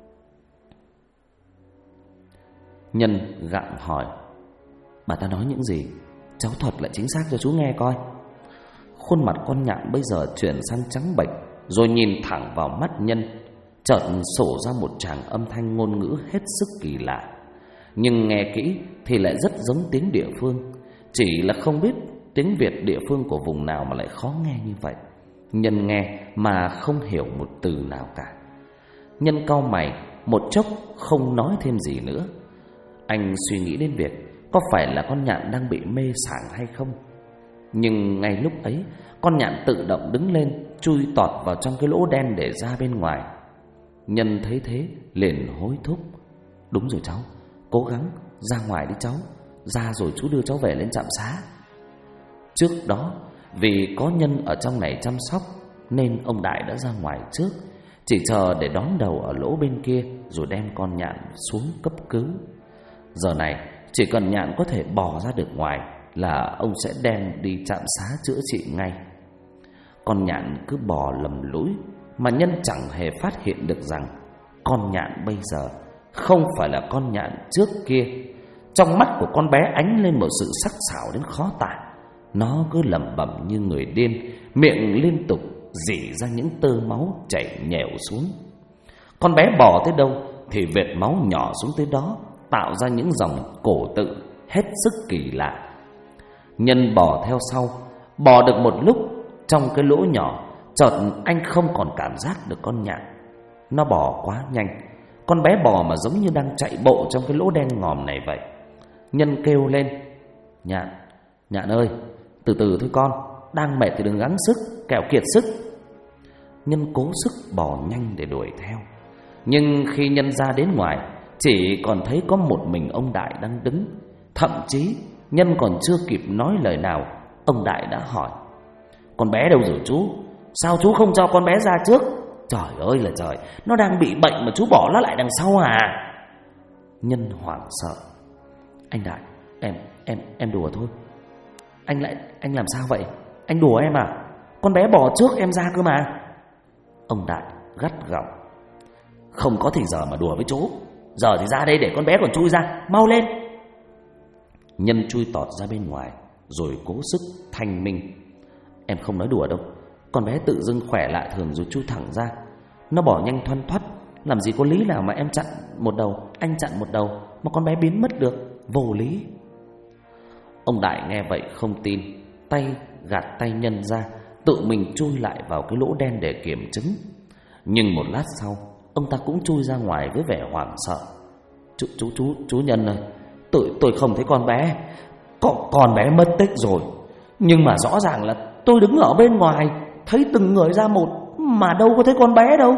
Nhân gặng hỏi: "Bà ta nói những gì? Cháu thuật lại chính xác cho chú nghe coi." Khuôn mặt con Nhạn bây giờ chuyển sang trắng bệch, rồi nhìn thẳng vào mắt Nhân, chợt sổ ra một tràng âm thanh ngôn ngữ hết sức kỳ lạ, nhưng nghe kỹ thì lại rất giống tiếng địa phương. Chỉ là không biết tiếng Việt địa phương của vùng nào mà lại khó nghe như vậy. Nhân nghe mà không hiểu một từ nào cả. Nhân cau mày một chốc không nói thêm gì nữa. Anh suy nghĩ đến việc có phải là con Nhạn đang bị mê sảng hay không. Nhưng ngay lúc ấy, con Nhạn tự động đứng lên, chui tọt vào trong cái lỗ đen để ra bên ngoài. Nhân thấy thế liền hối thúc: "Đúng rồi cháu, cố gắng ra ngoài đi cháu, ra rồi chú đưa cháu về lên trạm xá." Trước đó vì có Nhân ở trong này chăm sóc nên ông Đại đã ra ngoài trước, chỉ chờ để đón đầu ở lỗ bên kia rồi đem con Nhạn xuống cấp cứu. Giờ này chỉ cần Nhạn có thể bò ra được ngoài là ông sẽ đem đi trạm xá chữa trị ngay. Con Nhạn cứ bò lầm lũi mà Nhân chẳng hề phát hiện được rằng con Nhạn bây giờ không phải là con Nhạn trước kia. Trong mắt của con bé ánh lên một sự sắc sảo đến khó tả. Nó cứ lẩm bẩm như người điên, miệng liên tục rỉ ra những tơ máu chảy nhèo xuống. Con bé bò tới đâu thì vệt máu nhỏ xuống tới đó, tạo ra những dòng cổ tự hết sức kỳ lạ. Nhân bò theo sau, bò được một lúc, trong cái lỗ nhỏ chợt anh không còn cảm giác được con Nhạn. Nó bò quá nhanh, con bé bò mà giống như đang chạy bộ trong cái lỗ đen ngòm này vậy. Nhân kêu lên: Nhạn ơi, từ từ thôi con, đang mệt thì đừng gắng sức, kẻo kiệt sức." Nhân cố sức bò nhanh để đuổi theo. Nhưng khi Nhân ra đến ngoài, chỉ còn thấy có một mình ông Đại đang đứng. Thậm chí Nhân còn chưa kịp nói lời nào, ông Đại đã hỏi: "Con bé đâu rồi chú? Sao chú không cho con bé ra trước? Trời ơi là trời, nó đang bị bệnh mà chú bỏ nó lại đằng sau à?" Nhân hoảng sợ: "Anh Đại, em đùa thôi." Anh làm sao vậy? Anh đùa em à? Con bé bỏ trước em ra cơ mà." Ông Đại gắt gỏng: "Không có thì giờ mà đùa với chú. Giờ thì ra đây để con bé còn chui ra, mau lên." Nhân chui tọt ra bên ngoài rồi cố sức thanh minh: "Em không nói đùa đâu. Con bé tự dưng khỏe lạ thường rồi chui thẳng ra. Nó bỏ nhanh thoăn thoắt, làm gì có lý nào mà em chặn một đầu, anh chặn một đầu mà con bé biến mất được, vô lý." Ông Đại nghe vậy không tin, tay gạt tay Nhân ra, tự mình chui lại vào cái lỗ đen để kiểm chứng. Nhưng một lát sau, ông ta cũng chui ra ngoài với vẻ hoảng sợ: Chú Nhân ơi, tôi không thấy con bé. Con bé mất tích rồi. Nhưng mà rõ ràng là tôi đứng ở bên ngoài, thấy từng người ra một, mà đâu có thấy con bé đâu."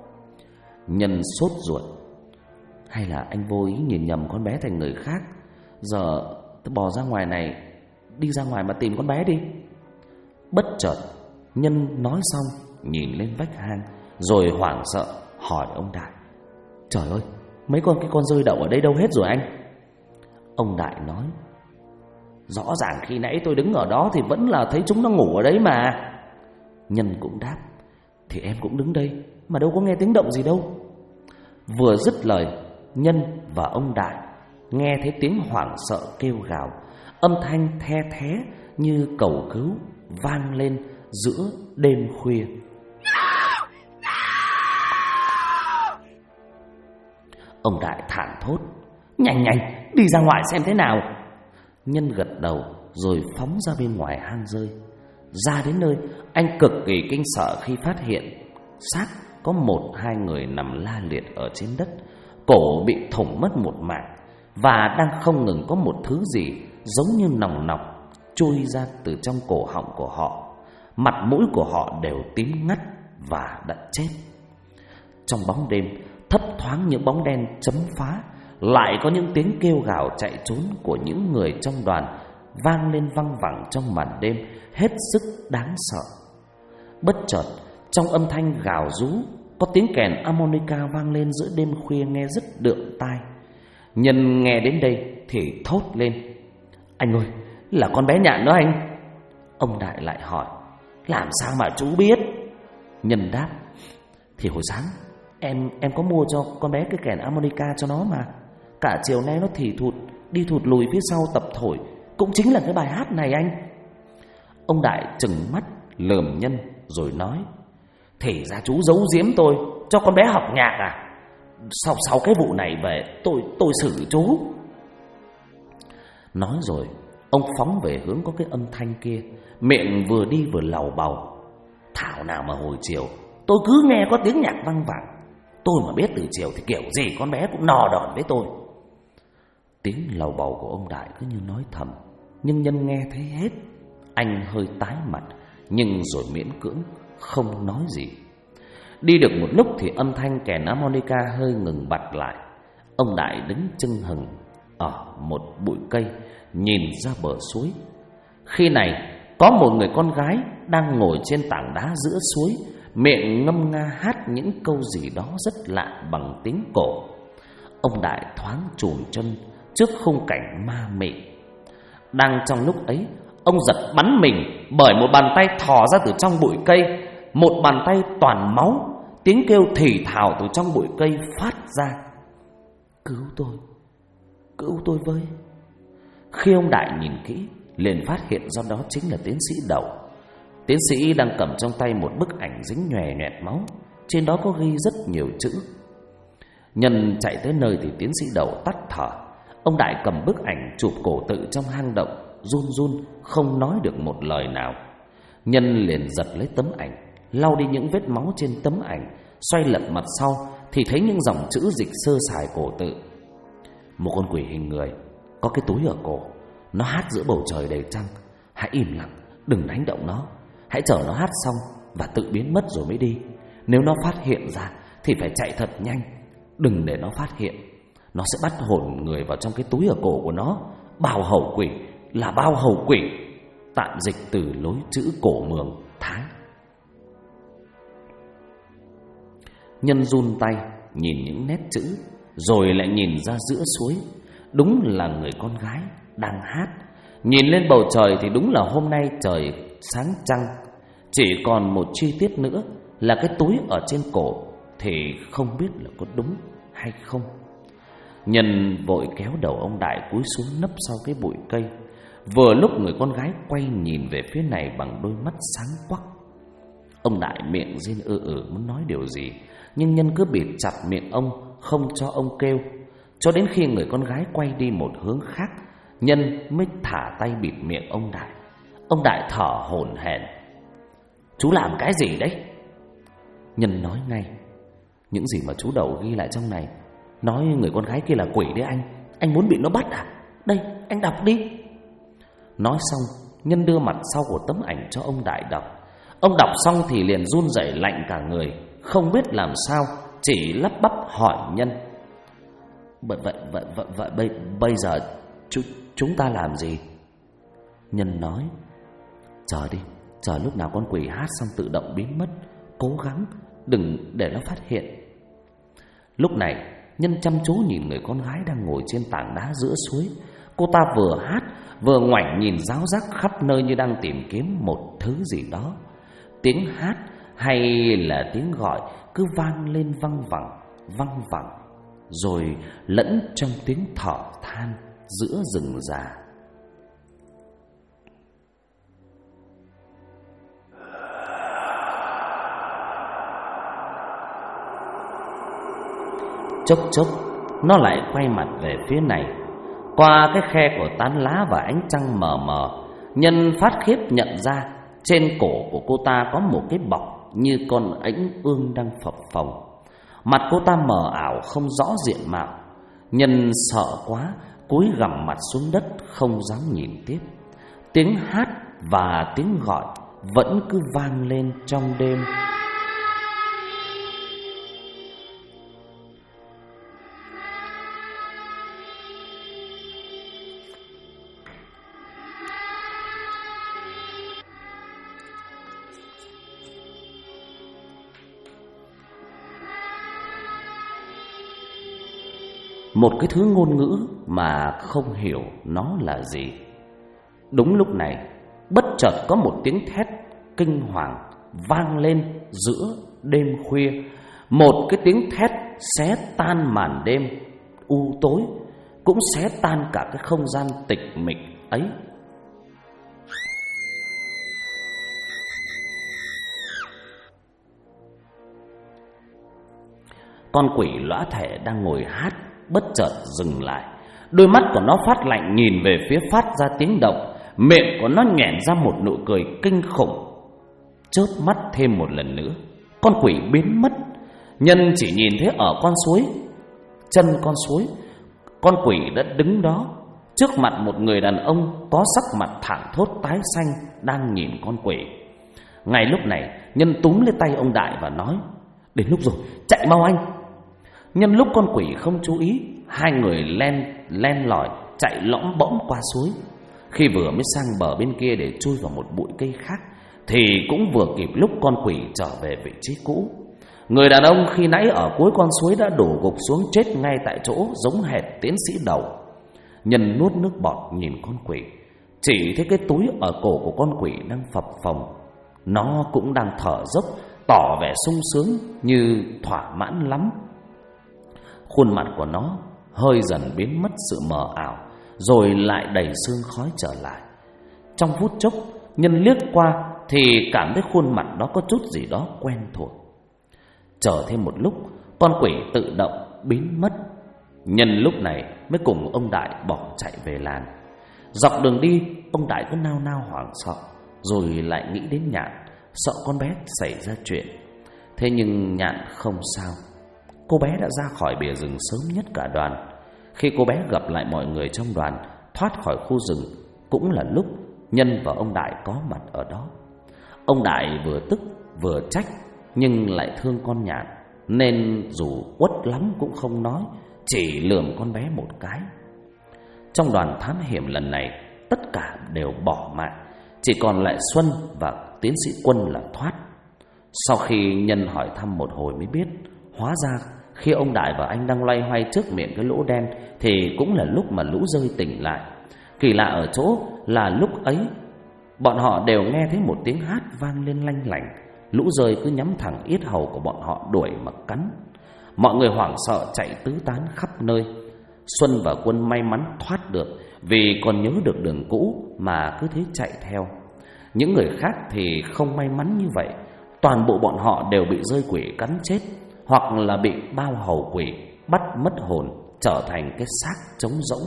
Nhân sốt ruột: "Hay là anh vô ý nhìn nhầm con bé thành người khác? Giờ tôi bò ra ngoài này, đi ra ngoài mà tìm con bé đi." Bất chợt Nhân nói xong nhìn lên vách hang rồi hoảng sợ hỏi ông Đại: "Trời ơi, mấy cái con rơi đậu ở đây đâu hết rồi anh?" Ông Đại nói: "Rõ ràng khi nãy tôi đứng ở đó thì vẫn là thấy chúng nó ngủ ở đấy mà." Nhân cũng đáp: "Thì em cũng đứng đây mà đâu có nghe tiếng động gì đâu." Vừa dứt lời, Nhân và ông Đại nghe thấy tiếng hoảng sợ kêu gào, âm thanh the thé như cầu cứu vang lên giữa đêm khuya. Ông Đại thảng thốt: Nhanh, đi ra ngoài xem thế nào." Nhân gật đầu rồi phóng ra bên ngoài hang rơi. Ra đến nơi, anh cực kỳ kinh sợ khi phát hiện xác có 1-2 người nằm la liệt ở trên đất, cổ bị thủng mất một mảng, và đang không ngừng có một thứ gì giống như nòng nọc chui ra từ trong cổ họng của họ. Mặt mũi của họ đều tím ngắt và đã chết. Trong bóng đêm, thấp thoáng những bóng đen chấm phá, lại có những tiếng kêu gào chạy trốn của những người trong đoàn vang lên văng vẳng trong màn đêm hết sức đáng sợ. Bất chợt, trong âm thanh gào rú, có tiếng kèn harmonica vang lên giữa đêm khuya nghe rất đượm tai. Nhân nghe đến đây thì thốt lên: Anh ơi, là con bé Nhạn đó anh. Ông Đại lại hỏi: Làm sao mà chú biết? Nhân đáp: Thì hồi sáng em có mua cho con bé cái kèn harmonica cho nó mà. Cả chiều nay nó thì thụt đi thụt lùi phía sau tập thổi, cũng chính là cái bài hát này anh. Ông Đại trừng mắt lườm Nhân rồi nói: Thì ra chú giấu giếm tôi, cho con bé học nhạc à? Sau cái vụ này về tôi xử chú. Nói rồi ông phóng về hướng có cái âm thanh kia, miệng vừa đi vừa lầu bầu: Thảo nào mà hồi chiều tôi cứ nghe có tiếng nhạc văng vẳng. Tôi mà biết từ chiều thì kiểu gì con bé cũng nò đòn với tôi. Tiếng lầu bầu của ông Đại cứ như nói thầm, nhưng Nhân nghe thấy hết. Anh hơi tái mặt, nhưng rồi miễn cưỡng không nói gì. Đi được một lúc thì âm thanh kèn harmonica hơi ngừng bặt lại. Ông Đại đứng chưng hừng ở một bụi cây, nhìn ra bờ suối. Khi này có một người con gái đang ngồi trên tảng đá giữa suối, miệng ngâm nga hát những câu gì đó rất lạ bằng tiếng cổ. Ông Đại thoáng chùn chân trước khung cảnh ma mị. Đang trong lúc ấy, ông giật bắn mình bởi một bàn tay thò ra từ trong bụi cây. Một bàn tay toàn máu, tiếng kêu thì thào từ trong bụi cây phát ra: cứu tôi với. Khi ông Đại nhìn kỹ, liền phát hiện ra đó chính là tiến sĩ Đậu. Tiến sĩ đang cầm trong tay một bức ảnh dính nhòe nhòe máu, trên đó có ghi rất nhiều chữ. Nhân chạy tới nơi thì tiến sĩ Đậu tắt thở. Ông Đại cầm bức ảnh chụp cổ tự trong hang động, run run không nói được một lời nào. Nhân liền giật lấy tấm ảnh, lau đi những vết máu trên tấm ảnh, xoay lật mặt sau thì thấy những dòng chữ dịch sơ sài cổ tự: một con quỷ hình người, có cái túi ở cổ, nó hát giữa bầu trời đầy trăng. Hãy im lặng, đừng đánh động nó. Hãy chờ nó hát xong và tự biến mất rồi mới đi. Nếu nó phát hiện ra thì phải chạy thật nhanh, đừng để nó phát hiện. Nó sẽ bắt hồn người vào trong cái túi ở cổ của nó. Bao hầu quỷ là bao hầu quỷ. Tạm dịch từ lối chữ cổ Mường Thái. Nhân run tay nhìn những nét chữ, rồi lại nhìn ra giữa suối. Đúng là người con gái đang hát. Nhìn lên bầu trời thì đúng là hôm nay trời sáng trăng. Chỉ còn một chi tiết nữa là cái túi ở trên cổ thì không biết là có đúng hay không. Nhân vội kéo đầu ông Đại cúi xuống nấp sau cái bụi cây. Vừa lúc người con gái quay nhìn về phía này bằng đôi mắt sáng quắc. Ông Đại miệng rên muốn nói điều gì, nhưng Nhân cứ bịt chặt miệng ông, không cho ông kêu. Cho đến khi người con gái quay đi một hướng khác, Nhân mới thả tay bịt miệng ông Đại. Ông Đại thở hổn hển: chú làm cái gì đấy? Nhân nói ngay: những gì mà chú Đậu ghi lại trong này, nói người con gái kia là quỷ đấy anh. Anh muốn bị nó bắt à? Đây, anh đọc đi. Nói xong, Nhân đưa mặt sau của tấm ảnh cho ông Đại đọc. Ông đọc xong thì liền run rẩy lạnh cả người, không biết làm sao, chỉ lắp bắp hỏi Nhân: Bây giờ chúng ta làm gì? Nhân nói: chờ đi, chờ lúc nào con quỷ hát xong tự động biến mất. Cố gắng đừng để nó phát hiện. Lúc này Nhân chăm chú nhìn người con gái đang ngồi trên tảng đá giữa suối. Cô ta vừa hát vừa ngoảnh nhìn ráo rác khắp nơi như đang tìm kiếm một thứ gì đó. Tiếng hát hay là tiếng gọi cứ vang lên văng vẳng, rồi lẫn trong tiếng thở than giữa rừng già. Chốc chốc nó lại quay mặt về phía này. Qua cái khe của tán lá và ánh trăng mờ mờ, Nhân phát khiếp nhận ra trên cổ của cô ta có một cái bọc như con ánh ương đang phập phồng. Mặt cô ta mờ ảo không rõ diện mạo. Nhân sợ quá, cúi gằm mặt xuống đất không dám nhìn tiếp. Tiếng hát và tiếng gọi vẫn cứ vang lên trong đêm. Một cái thứ ngôn ngữ mà không hiểu nó là gì. Đúng lúc này, bất chợt có một tiếng thét kinh hoàng vang lên giữa đêm khuya. Một cái tiếng thét xé tan màn đêm u tối, cũng xé tan cả cái không gian tịch mịch ấy. Con quỷ lõa thể đang ngồi hát bất chợt dừng lại. Đôi mắt của nó phát lạnh nhìn về phía phát ra tiếng động. Miệng của nó nhoẻn ra một nụ cười kinh khủng. Chớp mắt thêm một lần nữa, con quỷ biến mất. Nhân chỉ nhìn thấy ở con suối, chân con suối, con quỷ đã đứng đó trước mặt một người đàn ông có sắc mặt thẳng thốt tái xanh đang nhìn con quỷ. Ngay lúc này Nhân túm lấy tay ông Đại và nói: "Đến lúc rồi, chạy mau anh." Nhân lúc con quỷ không chú ý, hai người len lỏi chạy lõm bõm qua suối. Khi vừa mới sang bờ bên kia để chui vào một bụi cây khác thì cũng vừa kịp lúc con quỷ trở về vị trí cũ. Người đàn ông khi nãy ở cuối con suối đã đổ gục xuống chết ngay tại chỗ, giống hệt tiến sĩ Đầu. Nhân nuốt nước bọt nhìn con quỷ, chỉ thấy cái túi ở cổ của con quỷ đang phập phồng. Nó cũng đang thở dốc, tỏ vẻ sung sướng như thỏa mãn lắm. Khuôn mặt của nó hơi dần biến mất sự mờ ảo, rồi lại đầy sương khói trở lại. Trong phút chốc, Nhân liếc qua thì cảm thấy khuôn mặt đó có chút gì đó quen thuộc. Chờ thêm một lúc, con quỷ tự động biến mất. Nhân lúc này mới cùng ông Đại bỏ chạy về làng. Dọc đường đi, ông Đại cứ nao nao hoảng sợ, rồi lại nghĩ đến Nhạn, sợ con bé xảy ra chuyện. Thế nhưng Nhạn không sao. Cô bé đã ra khỏi bìa rừng sớm nhất cả đoàn. Khi cô bé gặp lại mọi người trong đoàn, thoát khỏi khu rừng, cũng là lúc Nhân và ông Đại có mặt ở đó. Ông Đại vừa tức vừa trách, nhưng lại thương con Nhạn, nên dù uất lắm cũng không nói, chỉ lườm con bé một cái. Trong đoàn thám hiểm lần này, tất cả đều bỏ mạng, chỉ còn lại Xuân và tiến sĩ Quân là thoát. Sau khi Nhân hỏi thăm một hồi mới biết, hóa ra khi ông Đại và anh đang loay hoay trước miệng cái lỗ đen thì cũng là lúc mà lũ rơi tỉnh lại. Kỳ lạ ở chỗ là lúc ấy bọn họ đều nghe thấy một tiếng hát vang lên lanh lảnh. Lũ rơi cứ nhắm thẳng yết hầu của bọn họ đuổi mà cắn. Mọi người hoảng sợ chạy tứ tán khắp nơi. Xuân và Quân may mắn thoát được vì còn nhớ được đường cũ mà cứ thế chạy theo. Những người khác thì không may mắn như vậy. Toàn bộ bọn họ đều bị rơi quỷ cắn chết, hoặc là bị bao hầu quỷ bắt mất hồn, trở thành cái xác trống rỗng.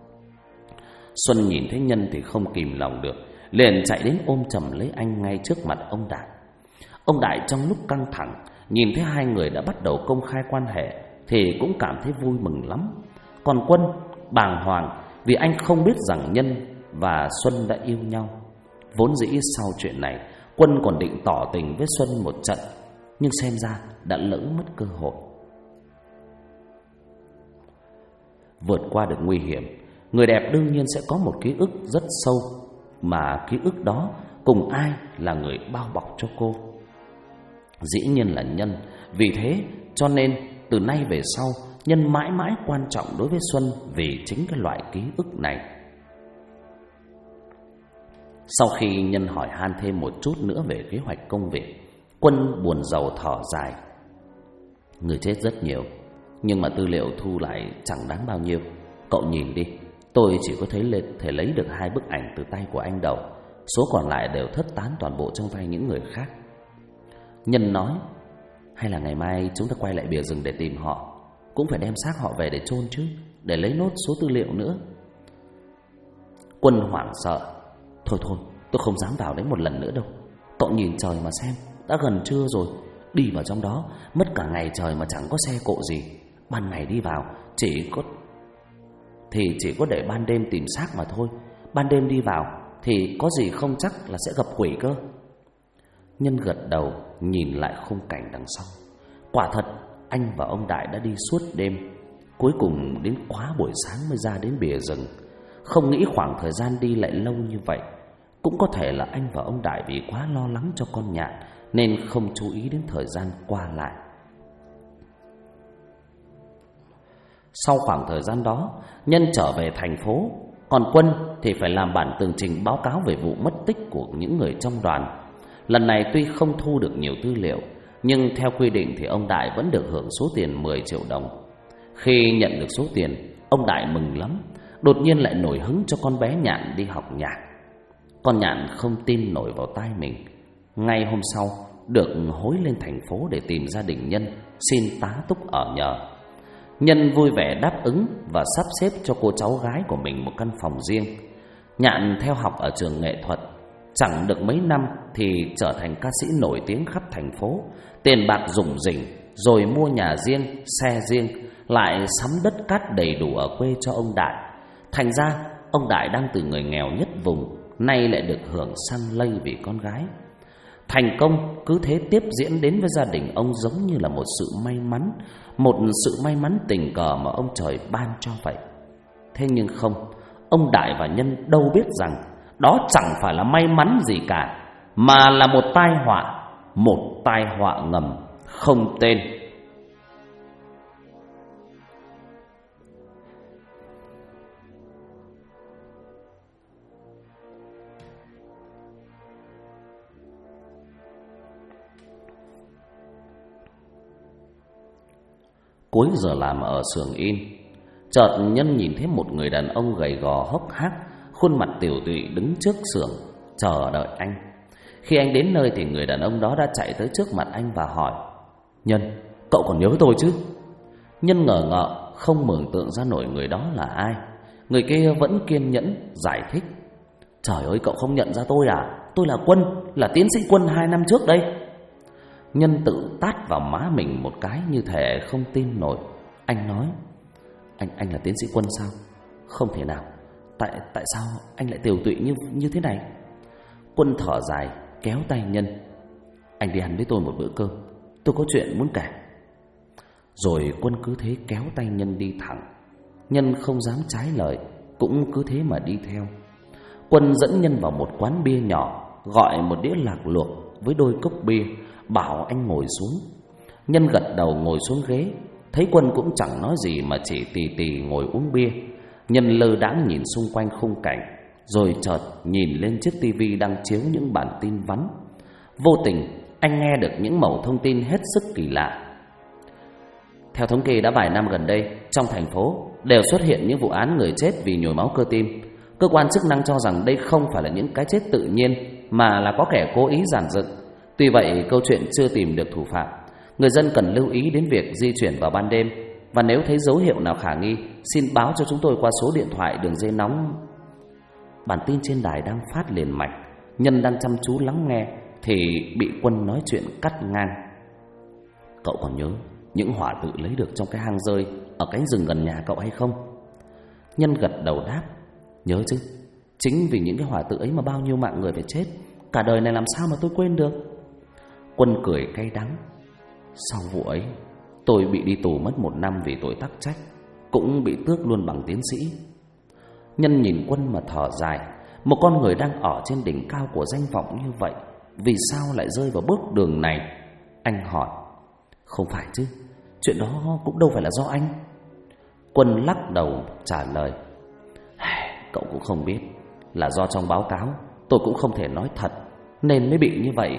Xuân nhìn thấy Nhân thì không kìm lòng được, liền chạy đến ôm chầm lấy anh ngay trước mặt ông Đại. Ông Đại trong lúc căng thẳng nhìn thấy hai người đã bắt đầu công khai quan hệ thì cũng cảm thấy vui mừng lắm. Còn Quân bàng hoàng vì anh không biết rằng Nhân và Xuân đã yêu nhau. Vốn dĩ sau chuyện này, Quân còn định tỏ tình với Xuân một trận, nhưng xem ra đã lỡ mất cơ hội. Vượt qua được nguy hiểm, người đẹp đương nhiên sẽ có một ký ức rất sâu, mà ký ức đó cùng ai là người bao bọc cho cô? Dĩ nhiên là Nhân. Vì thế cho nên từ nay về sau, Nhân mãi mãi quan trọng đối với Xuân vì chính cái loại ký ức này. Sau khi Nhân hỏi han thêm một chút nữa về kế hoạch công việc, Quân buồn rầu thở dài. Người chết rất nhiều, nhưng mà tư liệu thu lại chẳng đáng bao nhiêu. Cậu nhìn đi, tôi chỉ có thể lấy được 2 bức ảnh từ tay của anh Đầu. Số còn lại đều thất tán toàn bộ trong tay những người khác. Nhân nói: hay là ngày mai chúng ta quay lại bìa rừng để tìm họ, cũng phải đem xác họ về để chôn chứ, để lấy nốt số tư liệu nữa. Quân hoảng sợ: Thôi, tôi không dám vào đấy một lần nữa đâu. Cậu nhìn trời mà xem, đã gần trưa rồi. Đi vào trong đó mất cả ngày trời mà chẳng có xe cộ gì. Ban ngày đi vào chỉ có để ban đêm tìm xác mà thôi. Ban đêm đi vào thì có gì không chắc là sẽ gặp quỷ cơ. Nhân gật đầu nhìn lại khung cảnh đằng sau. Quả thật anh và ông Đại đã đi suốt đêm, cuối cùng đến quá buổi sáng mới ra đến bìa rừng. Không nghĩ khoảng thời gian đi lại lâu như vậy. Cũng có thể là anh và ông Đại vì quá lo lắng cho con Nhạn nên không chú ý đến thời gian qua lại. Sau khoảng thời gian đó, Nhân trở về thành phố, còn Quân thì phải làm bản tường trình báo cáo về vụ mất tích của những người trong đoàn. Lần này tuy không thu được nhiều tư liệu, nhưng theo quy định thì ông Đại vẫn được hưởng số tiền 10 triệu đồng. Khi nhận được số tiền, ông Đại mừng lắm, đột nhiên lại nổi hứng cho con bé Nhạn đi học nhạc. Con Nhạn không tin nổi vào tai mình. Ngay hôm sau được hối lên thành phố để tìm gia đình Nhân xin tá túc ở nhờ. Nhân vui vẻ đáp ứng và sắp xếp cho cô cháu gái của mình một căn phòng riêng. Nhạn theo học ở trường nghệ thuật, chẳng được mấy năm thì trở thành ca sĩ nổi tiếng khắp thành phố. Tiền bạc rủng rỉnh, rồi mua nhà riêng, xe riêng, lại sắm đất cát đầy đủ ở quê cho ông Đại. Thành ra ông Đại đang từ người nghèo nhất vùng nay lại được hưởng săn lây vì con gái. Thành công cứ thế tiếp diễn đến với gia đình ông giống như là một sự may mắn, một sự may mắn tình cờ mà ông trời ban cho vậy. Thế nhưng không, ông Đại và Nhân đâu biết rằng đó chẳng phải là may mắn gì cả, mà là một tai họa, một tai họa ngầm không tên. Cuối giờ làm ở xưởng in, chợt Nhân nhìn thấy một người đàn ông gầy gò hốc hác, khuôn mặt tiều tụy đứng trước xưởng chờ đợi anh. Khi anh đến nơi thì người đàn ông đó đã chạy tới trước mặt anh và hỏi: Nhân, cậu còn nhớ tôi chứ? Nhân ngờ ngợ, không mường tượng ra nổi người đó là ai. Người kia vẫn kiên nhẫn giải thích: Trời ơi, cậu không nhận ra tôi à? Tôi là Quân, là tiến sĩ Quân 2 năm trước đây. Nhân tự tát vào má mình một cái như thể không tin nổi. Anh nói: Anh là tiến sĩ Quân sao? Không thể nào. Tại sao anh lại tiều tụy như thế này? Quân thở dài, kéo tay Nhân: Anh đi ăn với tôi một bữa cơm, tôi có chuyện muốn kể. Rồi Quân cứ thế kéo tay Nhân đi thẳng. Nhân không dám trái lời, cũng cứ thế mà đi theo. Quân dẫn Nhân vào một quán bia nhỏ, gọi một đĩa lạc luộc với đôi cốc bia, bảo anh ngồi xuống. Nhân gật đầu ngồi xuống ghế. Thấy Quân cũng chẳng nói gì mà chỉ tì tì ngồi uống bia. Nhân lơ đãng nhìn xung quanh khung cảnh, rồi chợt nhìn lên chiếc tivi đang chiếu những bản tin vắn. Vô tình anh nghe được những mẩu thông tin hết sức kỳ lạ. Theo thống kê đã vài năm gần đây, trong thành phố đều xuất hiện những vụ án người chết vì nhồi máu cơ tim. Cơ quan chức năng cho rằng đây không phải là những cái chết tự nhiên, mà là có kẻ cố ý dàn dựng. Tuy vậy, câu chuyện chưa tìm được thủ phạm. Người dân cần lưu ý đến việc di chuyển vào ban đêm, và nếu thấy dấu hiệu nào khả nghi, xin báo cho chúng tôi qua số điện thoại đường dây nóng. Bản tin trên đài đang phát liền mạch. Nhân đang chăm chú lắng nghe thì bị Quân nói chuyện cắt ngang: Cậu còn nhớ những hỏa tự lấy được trong cái hang rơi ở cánh rừng gần nhà cậu hay không? Nhân gật đầu đáp: Nhớ chứ. Chính vì những cái hỏa tự ấy mà bao nhiêu mạng người phải chết. Cả đời này làm sao mà tôi quên được. Quân cười cay đắng: Sau vụ ấy, tôi bị đi tù mất 1 năm vì tội tắc trách, cũng bị tước luôn bằng tiến sĩ. Nhân nhìn Quân mà thở dài. Một con người đang ở trên đỉnh cao của danh vọng như vậy, vì sao lại rơi vào bước đường này? Anh hỏi: Không phải chứ, chuyện đó cũng đâu phải là do anh. Quân lắc đầu trả lời: Cậu cũng không biết, là do trong báo cáo tôi cũng không thể nói thật, nên mới bị như vậy.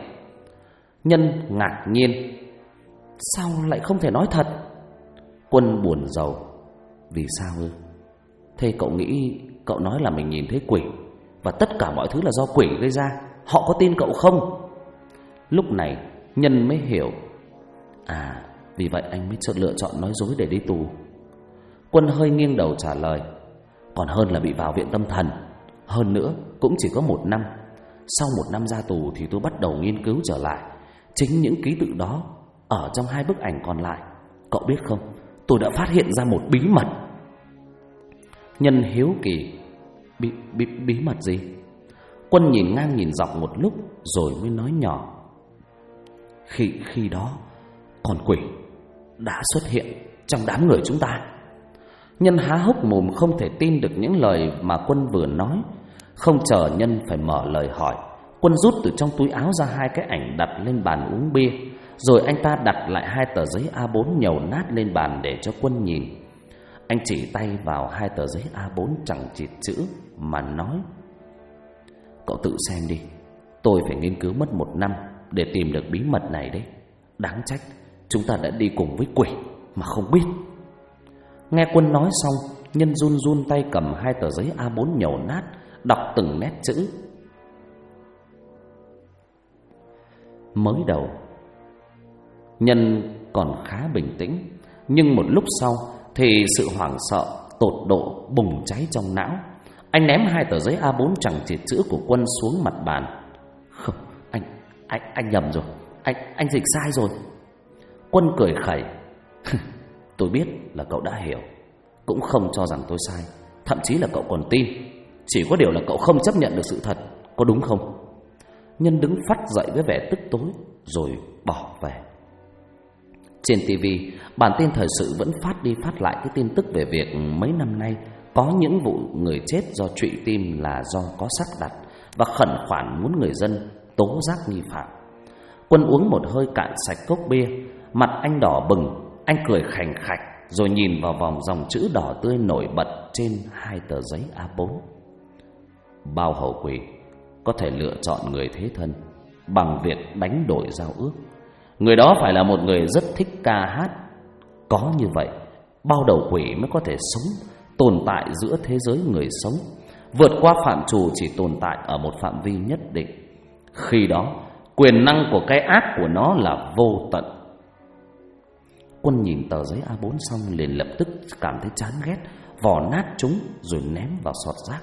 Nhân ngạc nhiên: Sao lại không thể nói thật? Quân buồn rầu: Vì sao ư? Thế cậu nghĩ cậu nói là mình nhìn thấy quỷ, và tất cả mọi thứ là do quỷ gây ra, họ có tin cậu không? Lúc này Nhân mới hiểu: À, vì vậy anh mới lựa chọn nói dối để đi tù. Quân hơi nghiêng đầu trả lời: Còn hơn là bị vào viện tâm thần. Hơn nữa cũng chỉ có 1 năm. Sau 1 năm ra tù thì tôi bắt đầu nghiên cứu trở lại. Chính những ký tự đó ở trong 2 bức ảnh còn lại. Cậu biết không, tôi đã phát hiện ra một bí mật. Nhân hiếu kỳ: Bí mật gì? Quân nhìn ngang nhìn dọc một lúc rồi mới nói nhỏ: Khi đó con quỷ đã xuất hiện trong đám người chúng ta. Nhân há hốc mồm không thể tin được những lời mà Quân vừa nói. Không chờ Nhân phải mở lời hỏi, Quân rút từ trong túi áo ra 2 cái ảnh đặt lên bàn uống bia. Rồi anh ta đặt lại 2 tờ giấy A4 nhầu nát lên bàn để cho Quân nhìn. Anh chỉ tay vào 2 tờ giấy A4 chẳng chịt chữ mà nói: Cậu tự xem đi, tôi phải nghiên cứu mất 1 năm để tìm được bí mật này đấy. Đáng trách chúng ta đã đi cùng với quỷ mà không biết. Nghe Quân nói xong, Nhân run run tay cầm 2 tờ giấy A4 nhầu nát, đọc từng nét chữ. Mới đầu Nhân còn khá bình tĩnh, nhưng một lúc sau thì sự hoảng sợ tột độ bùng cháy trong não. Anh ném 2 tờ giấy A4 chẳng chịt chữ của Quân xuống mặt bàn. Không, anh nhầm rồi, anh dịch sai rồi. Quân cười khẩy: Tôi biết là cậu đã hiểu, cũng không cho rằng tôi sai, thậm chí là cậu còn tin. Chỉ có điều là cậu không chấp nhận được sự thật, có đúng không? Nhân đứng phắt dậy với vẻ tức tối rồi bỏ về. Trên TV, bản tin thời sự vẫn phát đi phát lại cái tin tức về việc mấy năm nay có những vụ người chết do trụy tim là do có sắp đặt, và khẩn khoản muốn người dân tố giác nghi phạm. Quân uống một hơi cạn sạch cốc bia, mặt anh đỏ bừng, anh cười khành khạch rồi nhìn vào vòng dòng chữ đỏ tươi nổi bật trên 2 tờ giấy A4. Bao hầu quỷ có thể lựa chọn người thế thân bằng việc đánh đổi giao ước. Người đó phải là một người rất thích ca hát. Có như vậy, bao đầu quỷ mới có thể sống, tồn tại giữa thế giới người sống, vượt qua phạm trù chỉ tồn tại ở một phạm vi nhất định. Khi đó, quyền năng của cái ác của nó là vô tận. Quân nhìn tờ giấy A4 xong liền lập tức cảm thấy chán ghét, vò nát chúng rồi ném vào sọt rác.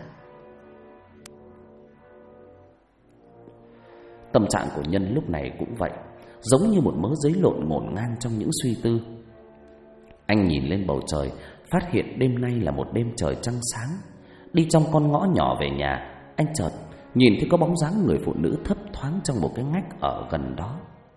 Tâm trạng của Nhân lúc này cũng vậy, giống như một mớ giấy lộn ngổn ngang trong những suy tư. Anh nhìn lên bầu trời, phát hiện đêm nay là một đêm trời trăng sáng. Đi trong con ngõ nhỏ về nhà, anh chợt nhìn thấy có bóng dáng người phụ nữ thấp thoáng trong một cái ngách ở gần đó.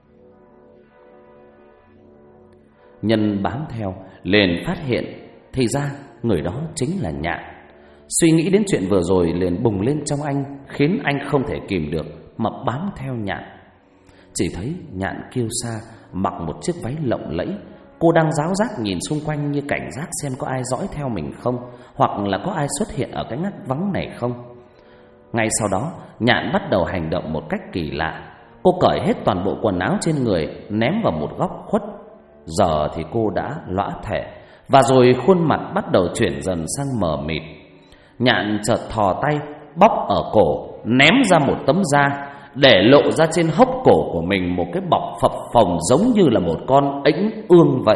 Nhân bám theo, liền phát hiện thì ra người đó chính là Nhạn. Suy nghĩ đến chuyện vừa rồi liền bùng lên trong anh, khiến anh không thể kìm được mà bám theo Nhạn. Chỉ thấy Nhạn kiêu sa, mặc một chiếc váy lộng lẫy. Cô đang ráo rác nhìn xung quanh như cảnh giác xem có ai dõi theo mình không, hoặc là có ai xuất hiện ở cái ngách vắng này không. Ngay sau đó, Nhạn bắt đầu hành động một cách kỳ lạ. Cô cởi hết toàn bộ quần áo trên người, ném vào một góc khuất. Giờ thì cô đã lõa thể, và rồi khuôn mặt bắt đầu chuyển dần sang mờ mịt. Nhạn chợt thò tay, bóp ở cổ, ném ra một tấm da, để lộ ra trên hốc cổ của mình một cái bọc phập phồng giống như là một con ếnh ương vậy.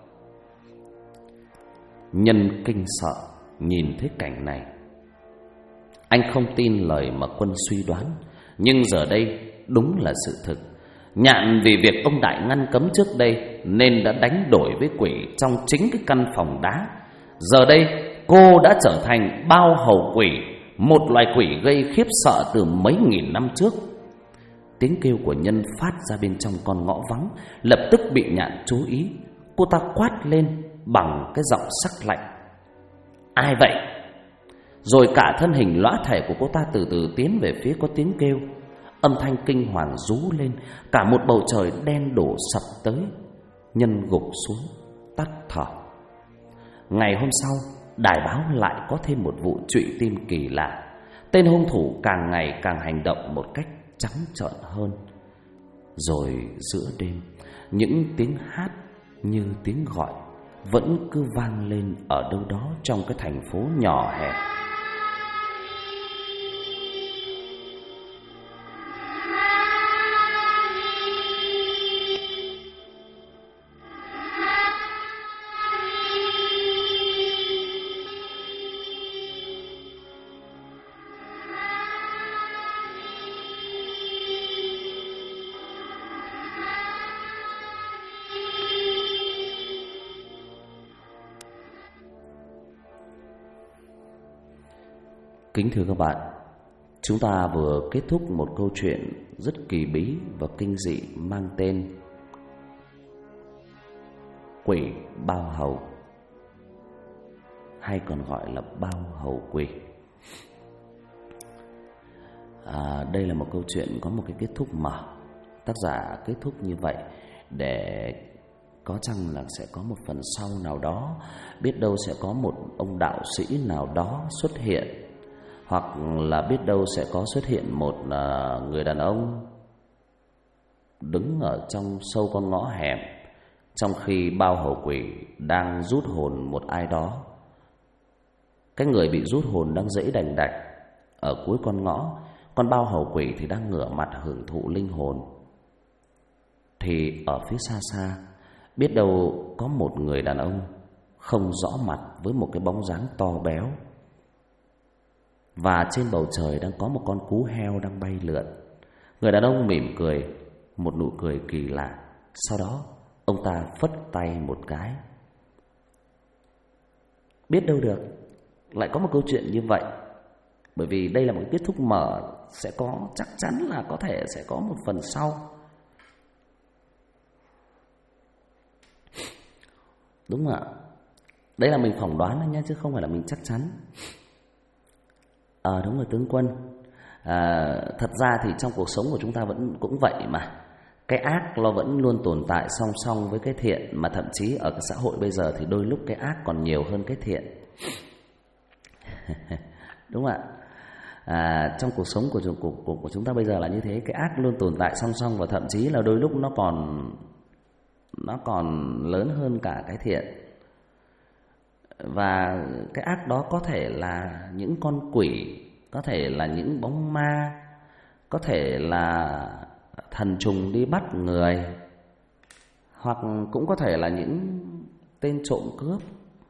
Nhân kinh sợ nhìn thấy cảnh này. Anh không tin lời mà Quân suy đoán, nhưng giờ đây đúng là sự thực. Nhạn vì việc ông Đại ngăn cấm trước đây nên đã đánh đổi với quỷ trong chính cái căn phòng đá. Giờ đây cô đã trở thành bao hầu quỷ, một loài quỷ gây khiếp sợ từ mấy nghìn năm trước. Tiếng kêu của Nhân phát ra bên trong con ngõ vắng, lập tức bị Nhạn chú ý. Cô ta quát lên bằng cái giọng sắc lạnh: "Ai vậy?" Rồi cả thân hình lõa thể của cô ta từ từ tiến về phía có tiếng kêu. Âm thanh kinh hoàng rú lên, cả một bầu trời đen đổ sập tới. Nhân gục xuống, tắt thở. Ngày hôm sau, đài báo lại có thêm một vụ trụy tim kỳ lạ. Tên hung thủ càng ngày càng hành động một cách trắng trợn hơn. Rồi giữa đêm, những tiếng hát như tiếng gọi vẫn cứ vang lên ở đâu đó trong cái thành phố nhỏ hẹp. Kính thưa các bạn, chúng ta vừa kết thúc một câu chuyện rất kỳ bí và kinh dị mang tên Quỷ Bao Hầu, hay còn gọi là Bao Hầu Quỷ. Đây là một câu chuyện có một cái kết thúc mở. Tác giả kết thúc như vậy để có chăng là sẽ có một phần sau nào đó, biết đâu sẽ có một ông đạo sĩ nào đó xuất hiện, hoặc là biết đâu sẽ có xuất hiện một người đàn ông đứng ở trong sâu con ngõ hẻm, trong khi bao hầu quỷ đang rút hồn một ai đó. Cái người bị rút hồn đang giãy đành đạch ở cuối con ngõ, còn bao hầu quỷ thì đang ngửa mặt hưởng thụ linh hồn. Thì ở phía xa xa, biết đâu có một người đàn ông không rõ mặt với một cái bóng dáng to béo. Và trên bầu trời đang có một con cú heo đang bay lượn. Người đàn ông mỉm cười, một nụ cười kỳ lạ. Sau đó ông ta phất tay một cái. Biết đâu được lại có một câu chuyện như vậy. Bởi vì đây là một cái kết thúc mở sẽ có, chắc chắn là có thể sẽ có một phần sau. Đúng không ạ? Đấy là mình phỏng đoán thôi nhé, chứ không phải là mình chắc chắn. Đúng rồi tướng quân. Thật ra thì trong cuộc sống của chúng ta vẫn cũng vậy mà. Cái ác nó vẫn luôn tồn tại song song với cái thiện, mà thậm chí ở cái xã hội bây giờ thì đôi lúc cái ác còn nhiều hơn cái thiện. Đúng không ạ? Trong cuộc sống của chúng ta bây giờ là như thế, cái ác luôn tồn tại song song, và thậm chí là đôi lúc nó còn lớn hơn cả cái thiện. Và cái ác đó có thể là những con quỷ, có thể là những bóng ma, có thể là thần trùng đi bắt người, hoặc cũng có thể là những tên trộm cướp,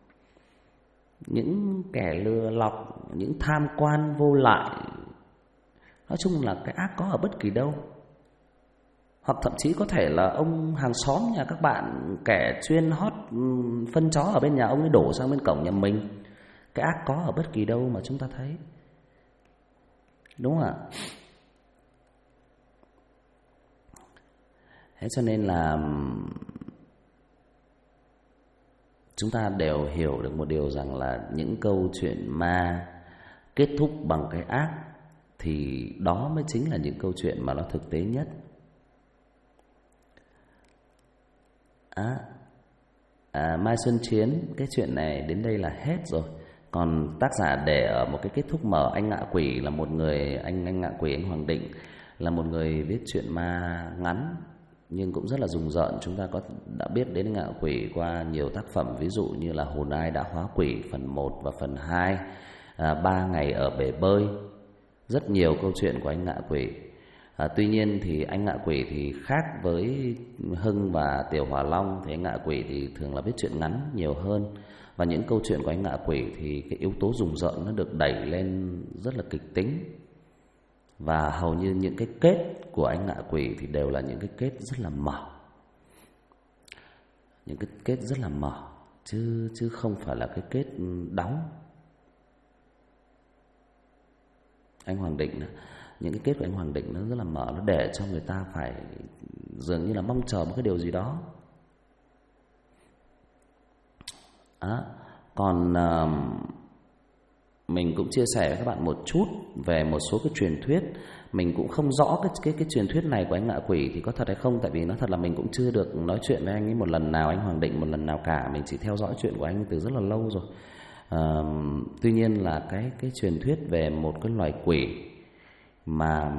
những kẻ lừa lọc, những tham quan vô lại. Nói chung là cái ác có ở bất kỳ đâu. Hoặc thậm chí có thể là ông hàng xóm nhà các bạn, kẻ chuyên hót phân chó ở bên nhà ông ấy đổ sang bên cổng nhà mình. Cái ác có ở bất kỳ đâu mà chúng ta thấy. Đúng không ạ? Thế cho nên là chúng ta đều hiểu được một điều rằng là những câu chuyện ma kết thúc bằng cái ác thì đó mới chính là những câu chuyện mà nó thực tế nhất. Mai Xuân Chiến, cái chuyện này đến đây là hết rồi. Còn tác giả để ở một cái kết thúc mở, anh Ngạ Quỷ là một người, anh Ngạ Quỷ, anh Hoàng Định là một người viết chuyện ma ngắn nhưng cũng rất là rùng rợn. Chúng ta đã biết đến Ngạ Quỷ qua nhiều tác phẩm, ví dụ như là Hồn Ai Đã Hóa Quỷ phần 1 và phần 2, 3 Ngày Ở Bể Bơi. Rất nhiều câu chuyện của anh Ngạ Quỷ. Tuy nhiên thì anh Ngạ Quỷ thì khác với Hưng và Tiểu Hỏa Long, thì anh Ngạ Quỷ thì thường là viết chuyện ngắn nhiều hơn. Và những câu chuyện của anh Ngạ Quỷ thì cái yếu tố rùng rợn nó được đẩy lên rất là kịch tính. Và hầu như những cái kết của anh Ngạ Quỷ thì đều là những cái kết rất là mở. Những cái kết rất là mở, chứ không phải là cái kết đóng. Anh Hoàng Định, những cái kết của anh Hoàng Định nó rất là mở, nó để cho người ta phải dường như là mong chờ một cái điều gì đó. Còn mình cũng chia sẻ với các bạn một chút về một số cái truyền thuyết. Mình cũng không rõ cái truyền thuyết này của anh Ngạ Quỷ thì có thật hay không, tại vì nói thật là mình cũng chưa được nói chuyện với anh ấy một lần nào, anh Hoàng Định một lần nào cả. Mình chỉ theo dõi chuyện của anh ấy từ rất là lâu rồi. Tuy nhiên là cái truyền thuyết về một cái loài quỷ mà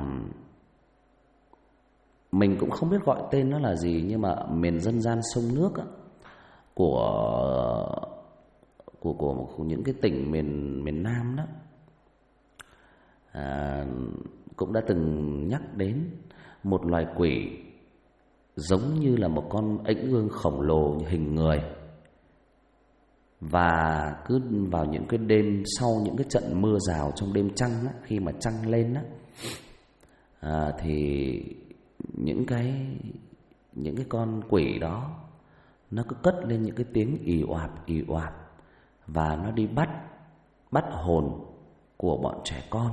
mình cũng không biết gọi tên nó là gì, nhưng mà miền dân gian sông nước á, của những cái tỉnh miền Nam đó, cũng đã từng nhắc đến một loài quỷ giống như là một con ếch ương khổng lồ hình người. Và cứ vào những cái đêm sau những cái trận mưa rào trong đêm trăng á, khi mà trăng lên á, thì những cái con quỷ đó nó cứ cất lên những cái tiếng ì oạp và nó đi bắt hồn của bọn trẻ con.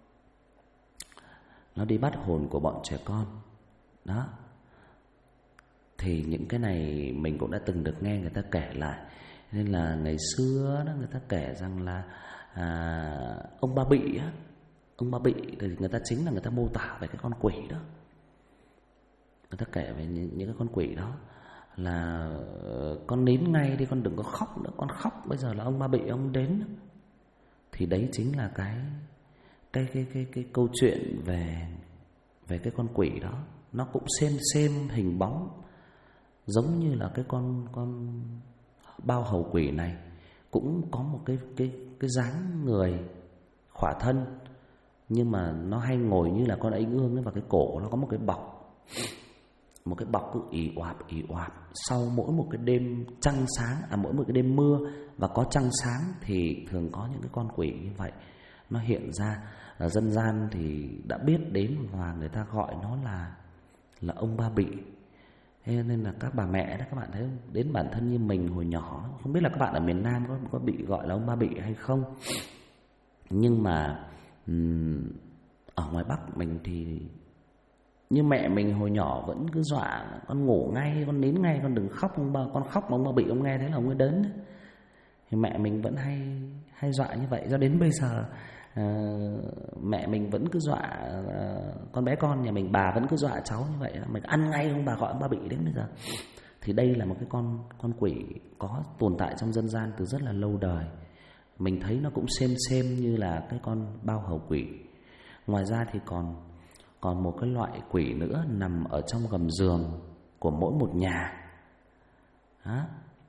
Nó đi bắt hồn của bọn trẻ con đó. Thì những cái này mình cũng đã từng được nghe người ta kể lại. Nên là ngày xưa đó, người ta kể rằng là ông Ba Bị á, ông Ba Bị thì người ta chính là người ta mô tả về cái con quỷ đó. Người ta kể về những cái con quỷ đó là con nín ngay đi, con đừng có khóc nữa, con khóc bây giờ là ông Ba Bị ông đến. Thì đấy chính là cái câu chuyện về cái con quỷ đó. Nó cũng xem hình bóng giống như là cái con bao hầu quỷ này, cũng có một cái dáng người khỏa thân, nhưng mà nó hay ngồi như là con ếch ương ấy, và cái cổ nó có một cái bọc cứ ì oạp. Sau mỗi một cái đêm trăng sáng, mỗi một cái đêm mưa và có trăng sáng thì thường có những cái con quỷ như vậy nó hiện ra. Dân gian thì đã biết đến và người ta gọi nó là ông Ba Bị. Thế nên là các bà mẹ đó, các bạn thấy không? Đến bản thân như mình hồi nhỏ, không biết là các bạn ở miền Nam có bị gọi là ông Ba Bị hay không. Nhưng mà ở ngoài Bắc mình thì như mẹ mình hồi nhỏ vẫn cứ dọa con ngủ ngay, con nín ngay, con đừng khóc, con khóc mà ông bà bị ông nghe thấy là ông ấy đến. Thì mẹ mình vẫn hay dọa như vậy cho đến bây giờ. Mẹ mình vẫn cứ dọa con bé con nhà mình, bà vẫn cứ dọa cháu như vậy, mình ăn ngay ông bà gọi ông bà bị đến bây giờ. Thì đây là một cái con quỷ có tồn tại trong dân gian từ rất là lâu đời. Mình thấy nó cũng xem như là cái con bao hầu quỷ. Ngoài ra thì còn một cái loại quỷ nữa nằm ở trong gầm giường của mỗi một nhà. Đó.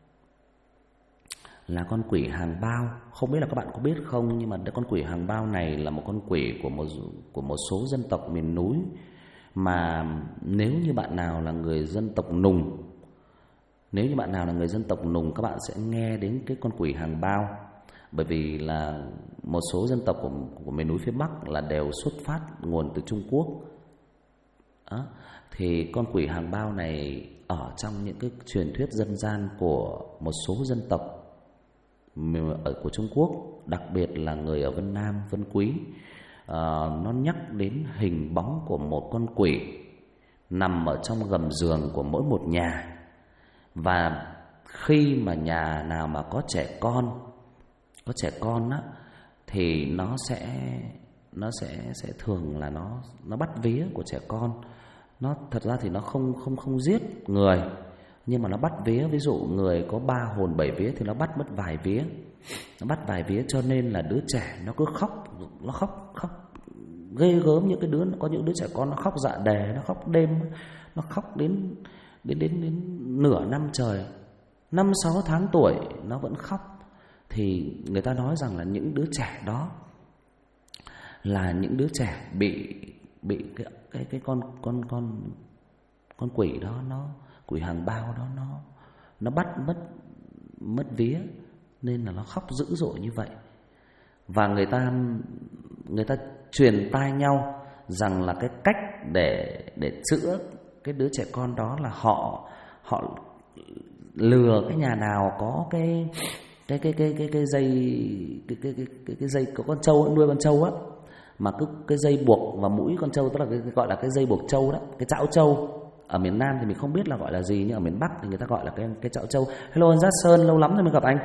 Là con quỷ hàng bao. Không biết là các bạn có biết không, nhưng mà con quỷ hàng bao này là một con quỷ của một số dân tộc miền núi. Mà nếu như bạn nào là người dân tộc Nùng, các bạn sẽ nghe đến cái con quỷ hàng bao. Bởi vì là một số dân tộc của miền núi phía Bắc là đều xuất phát nguồn từ Trung Quốc. Đó. Thì con quỷ hàng bao này ở trong những cái truyền thuyết dân gian của một số dân tộc của Trung Quốc, đặc biệt là người ở Vân Nam, Vân Quý. Nó nhắc đến hình bóng của một con quỷ nằm ở trong gầm giường của mỗi một nhà. Và khi mà nhà nào mà có trẻ con á, thì nó sẽ thường là nó bắt vía của trẻ con. Nó thật ra thì nó không giết người, nhưng mà nó bắt vía. Ví dụ người có 3 hồn 7 vía thì nó bắt mất vài vía. Nó bắt vài vía, cho nên là đứa trẻ nó cứ khóc ghê gớm. Có những đứa trẻ con nó khóc dạ đề, nó khóc đêm, nó khóc đến nửa năm trời, 5-6 tháng tuổi nó vẫn khóc. Thì người ta nói rằng là những đứa trẻ đó là những đứa trẻ bị cái con quỷ đó, quỷ hàng bao đó nó bắt mất vía, nên là nó khóc dữ dội như vậy. Và người ta truyền tai nhau rằng là cái cách để chữa cái đứa trẻ con đó là họ lừa cái nhà nào có cái dây có con trâu, nuôi con trâu á, mà cứ cái dây buộc vào mũi con trâu, tức là gọi là cái dây buộc trâu đó, cái chảo trâu. Ở miền Nam thì mình không biết là gọi là gì, nhưng ở miền Bắc thì người ta gọi là cái chảo trâu. Hello anh Giác Sơn, lâu lắm rồi mới gặp anh.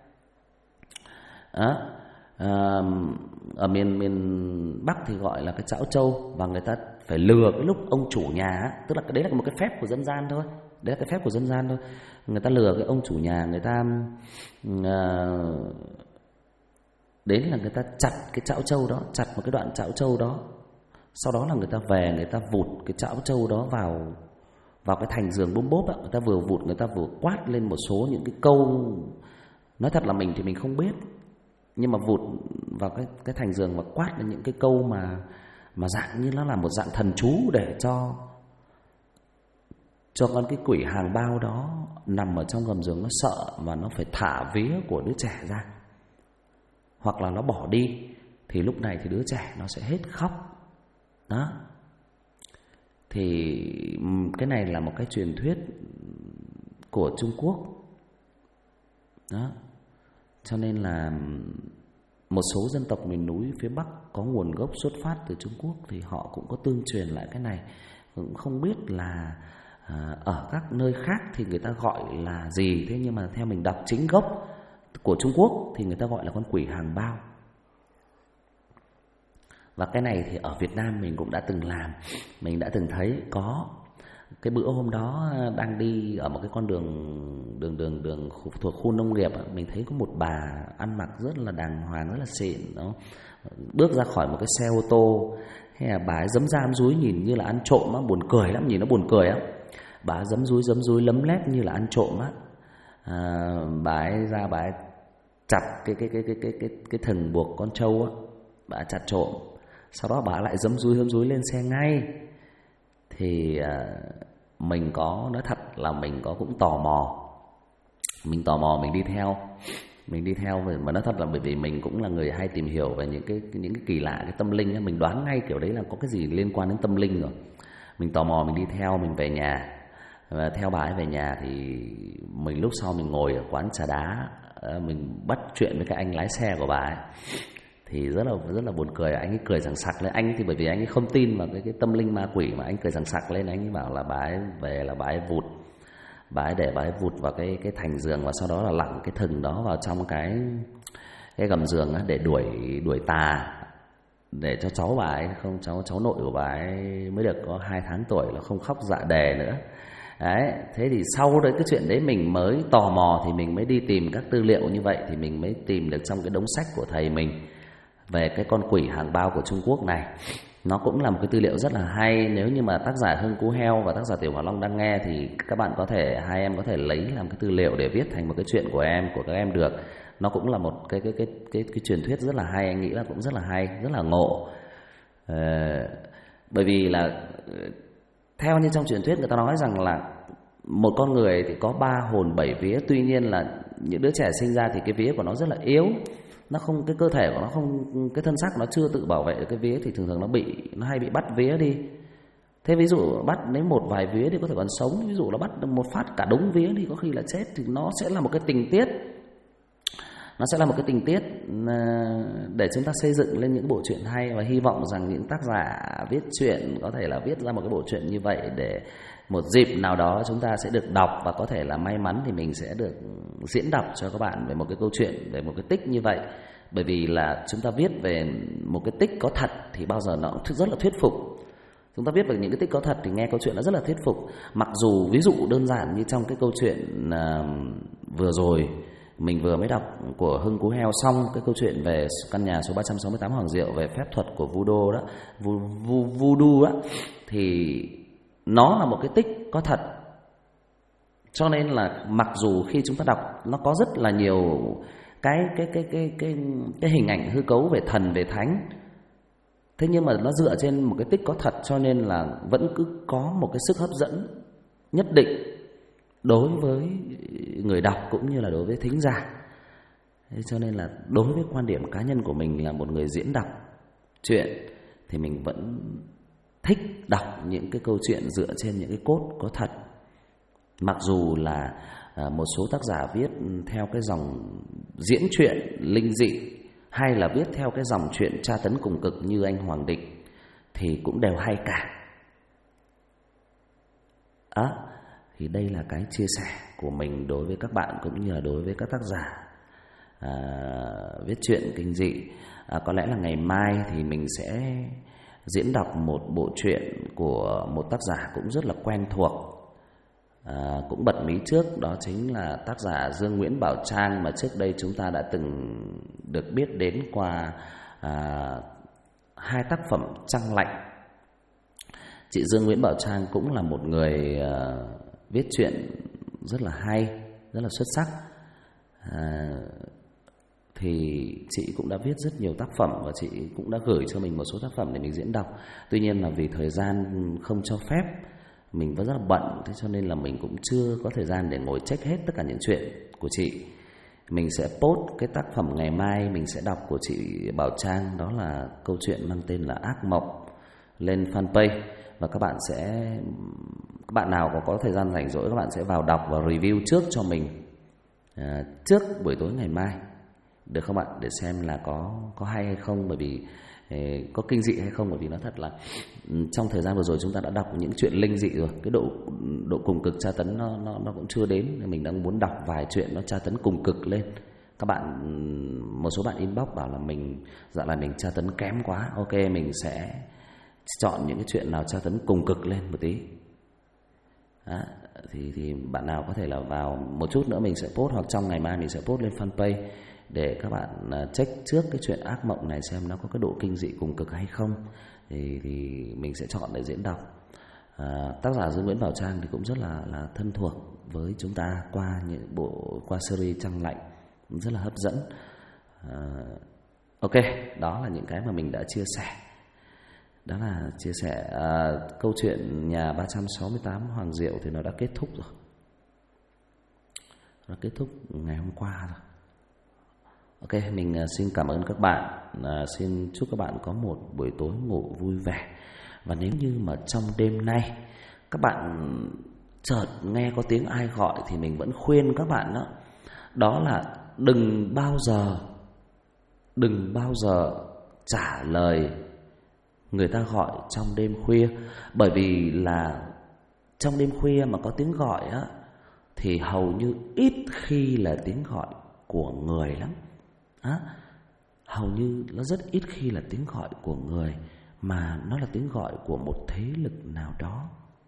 Đó. Ở miền Bắc thì gọi là cái chảo trâu, và người ta phải lừa cái lúc ông chủ nhà, tức là đấy là một cái phép của dân gian thôi. Người ta lừa cái ông chủ nhà, người ta đến là người ta chặt cái chảo trâu đó, chặt một cái đoạn chảo trâu đó. Sau đó là người ta về, người ta vụt cái chảo trâu đó vào cái thành giường bốm bốp á. Người ta vừa vụt, người ta vừa quát lên một số những cái câu, nói thật là mình thì mình không biết, nhưng mà vụt vào cái thành giường và quát lên những cái câu mà dạng như nó là một dạng thần chú để cho con cái quỷ hàng bao đó nằm ở trong gầm giường nó sợ và nó phải thả vía của đứa trẻ ra, hoặc là nó bỏ đi. Thì lúc này thì đứa trẻ nó sẽ hết khóc. Đó. Thì cái này là một cái truyền thuyết của Trung Quốc. Đó. Cho nên là một số dân tộc miền núi phía Bắc có nguồn gốc xuất phát từ Trung Quốc thì họ cũng có tương truyền lại cái này. Cũng không biết là ở các nơi khác thì người ta gọi là gì, thế nhưng mà theo mình đọc chính gốc của Trung Quốc thì người ta gọi là con quỷ hàng bao. Và cái này thì ở Việt Nam mình cũng đã từng làm. Mình đã từng thấy có. Cái bữa hôm đó đang đi ở một cái con đường thuộc khu nông nghiệp, mình thấy có một bà ăn mặc rất là đàng hoàng, rất là xịn đó, bước ra khỏi một cái xe ô tô. Thế là bà ấy giấm ra giấm dúi, nhìn như là ăn trộm á, buồn cười lắm, nhìn nó buồn cười á. Bà ấy giấm dúi lấm lét như là ăn trộm á. Bà ấy ra, bà ấy chặt cái thừng buộc con trâu á, bà ấy chặt trộm. Sau đó bà ấy lại giấm dúi lên xe ngay. Thì mình có, nói thật là mình có cũng tò mò. Mình tò mò, mình đi theo mà nói thật là bởi vì mình cũng là người hay tìm hiểu về những cái kỳ lạ, cái tâm linh ấy. Mình đoán ngay kiểu đấy là có cái gì liên quan đến tâm linh rồi. Mình tò mò, mình đi theo, mình về nhà. Và theo bà ấy về nhà thì mình lúc sau mình ngồi ở quán trà đá, mình bắt chuyện với cái anh lái xe của bà ấy. thì rất là buồn cười. Anh ấy cười sằng sặc lên. Anh ấy thì bởi vì anh ấy không tin vào cái tâm linh ma quỷ, mà anh cười sằng sặc lên. Anh ấy bảo là bà ấy về là bà ấy vụt, để bà ấy vụt vào cái thành giường, và sau đó là lặn cái thừng đó vào trong cái gầm giường á, để đuổi tà, để cho cháu bà ấy không, cháu nội của bà ấy mới được có 2 tháng tuổi là không khóc dạ đề nữa. Đấy, thế thì sau đấy cái chuyện đấy mình mới tò mò, thì mình mới đi tìm các tư liệu như vậy, thì mình mới tìm được trong cái đống sách của thầy mình về cái con quỷ hàng bao của Trung Quốc này. Nó cũng là một cái tư liệu rất là hay. Nếu như mà tác giả Hưng Cú Heo và tác giả Tiểu Hỏa Long đang nghe thì các bạn có thể, hai em có thể lấy làm cái tư liệu để viết thành một cái chuyện của các em được. Nó cũng là một cái truyền thuyết rất là hay, anh nghĩ là cũng rất là hay, rất là ngộ. Bởi vì là theo như trong truyền thuyết người ta nói rằng là một con người thì có 3 hồn 7 vía. Tuy nhiên là những đứa trẻ sinh ra thì cái vía của nó rất là yếu, nó không, cái cơ thể của nó không, cái thân xác của nó chưa tự bảo vệ được cái vía, thì thường thường nó hay bị bắt vía đi. Thế ví dụ bắt nếu một vài vía thì có thể còn sống, ví dụ là bắt một phát cả đống vía thì có khi là chết, thì nó sẽ là một cái tình tiết, để chúng ta xây dựng lên những bộ truyện hay. Và hy vọng rằng những tác giả viết truyện có thể là viết ra một cái bộ truyện như vậy, để một dịp nào đó chúng ta sẽ được đọc, và có thể là may mắn thì mình sẽ được diễn đọc cho các bạn về một cái câu chuyện, về một cái tích như vậy. Bởi vì là chúng ta viết về một cái tích có thật thì bao giờ nó rất là thuyết phục. Chúng ta viết về những cái tích có thật thì nghe câu chuyện nó rất là thuyết phục. Mặc dù ví dụ đơn giản như trong cái câu chuyện vừa rồi mình vừa mới đọc của Hưng Cú Heo xong, cái câu chuyện về căn nhà số 368 Hoàng Diệu, về phép thuật của voodoo đó, voodoo á, thì nó là một cái tích có thật. Cho nên là mặc dù khi chúng ta đọc nó có rất là nhiều cái hình ảnh hư cấu về thần, về thánh, thế nhưng mà nó dựa trên một cái tích có thật, cho nên là vẫn cứ có một cái sức hấp dẫn nhất định đối với người đọc cũng như là đối với thính giả. Thế cho nên là đối với quan điểm cá nhân của mình là một người diễn đọc chuyện, thì mình vẫn thích đọc những cái câu chuyện dựa trên những cái cốt có thật. Mặc dù là một số tác giả viết theo cái dòng diễn truyện linh dị, hay là viết theo cái dòng truyện tra tấn cùng cực như anh Hoàng Định, thì cũng đều hay cả. Thì đây là cái chia sẻ của mình đối với các bạn cũng như là đối với các tác giả viết truyện kinh dị. Có lẽ là ngày mai thì mình sẽ diễn đọc một bộ truyện của một tác giả cũng rất là quen thuộc, cũng bật mí trước, đó chính là tác giả Dương Nguyễn Bảo Trang, mà trước đây chúng ta đã từng được biết đến qua 2 tác phẩm Trăng Lạnh. Chị Dương Nguyễn Bảo Trang cũng là một người viết truyện rất là hay, rất là xuất sắc. Thì chị cũng đã viết rất nhiều tác phẩm, và chị cũng đã gửi cho mình một số tác phẩm để mình diễn đọc. Tuy nhiên là vì thời gian không cho phép, mình vẫn rất là bận, thế cho nên là mình cũng chưa có thời gian để ngồi check hết tất cả những chuyện của chị. Mình sẽ post cái tác phẩm ngày mai mình sẽ đọc của chị Bảo Trang, đó là câu chuyện mang tên là Ác Mộng, lên fanpage. Và các bạn nào có thời gian rảnh rỗi, các bạn sẽ vào đọc và review trước cho mình trước buổi tối ngày mai, được không ạ? Để xem là có hay hay không, bởi vì có kinh dị hay không. Bởi vì nói thật là trong thời gian vừa rồi chúng ta đã đọc những chuyện linh dị rồi, cái độ cùng cực tra tấn nó cũng chưa đến, nên mình đang muốn đọc vài chuyện nó tra tấn cùng cực lên. Các bạn, một số bạn inbox bảo là dạo này mình tra tấn kém quá. Ok, mình sẽ chọn những cái chuyện nào tra tấn cùng cực lên một tí. Thì bạn nào có thể là vào một chút nữa mình sẽ post, hoặc trong ngày mai mình sẽ post lên fanpage để các bạn check trước cái chuyện Ác Mộng này xem nó có cái độ kinh dị cùng cực hay không, thì mình sẽ chọn để diễn đọc. Tác giả Dương Nguyễn Bảo Trang thì cũng rất là thân thuộc với chúng ta qua series Trăng Lạnh, rất là hấp dẫn. Ok, đó là những cái mà mình đã chia sẻ. Đó là chia sẻ câu chuyện nhà 368 Hoàng Diệu thì nó đã kết thúc rồi. Nó kết thúc ngày hôm qua rồi. Ok, mình xin cảm ơn các bạn. Xin chúc các bạn có một buổi tối ngủ vui vẻ. Và nếu như mà trong đêm nay các bạn chợt nghe có tiếng ai gọi, thì mình vẫn khuyên các bạn đó là đừng bao giờ đừng bao giờ trả lời người ta gọi trong đêm khuya. Bởi vì là trong đêm khuya mà có tiếng gọi á, thì hầu như ít khi là tiếng gọi của người lắm á. Hầu như nó rất ít khi là tiếng gọi của người, mà nó là tiếng gọi của một thế lực nào đó.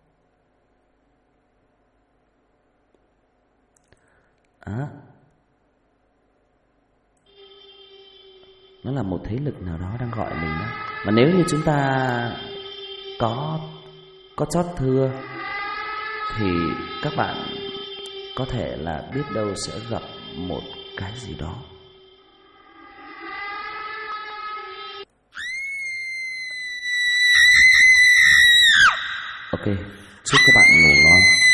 Nó là một thế lực nào đó đang gọi mình đó. Mà nếu như chúng ta có chót thưa thì các bạn có thể là biết đâu sẽ gặp một cái gì đó. Ok, chúc các bạn ngủ ngon.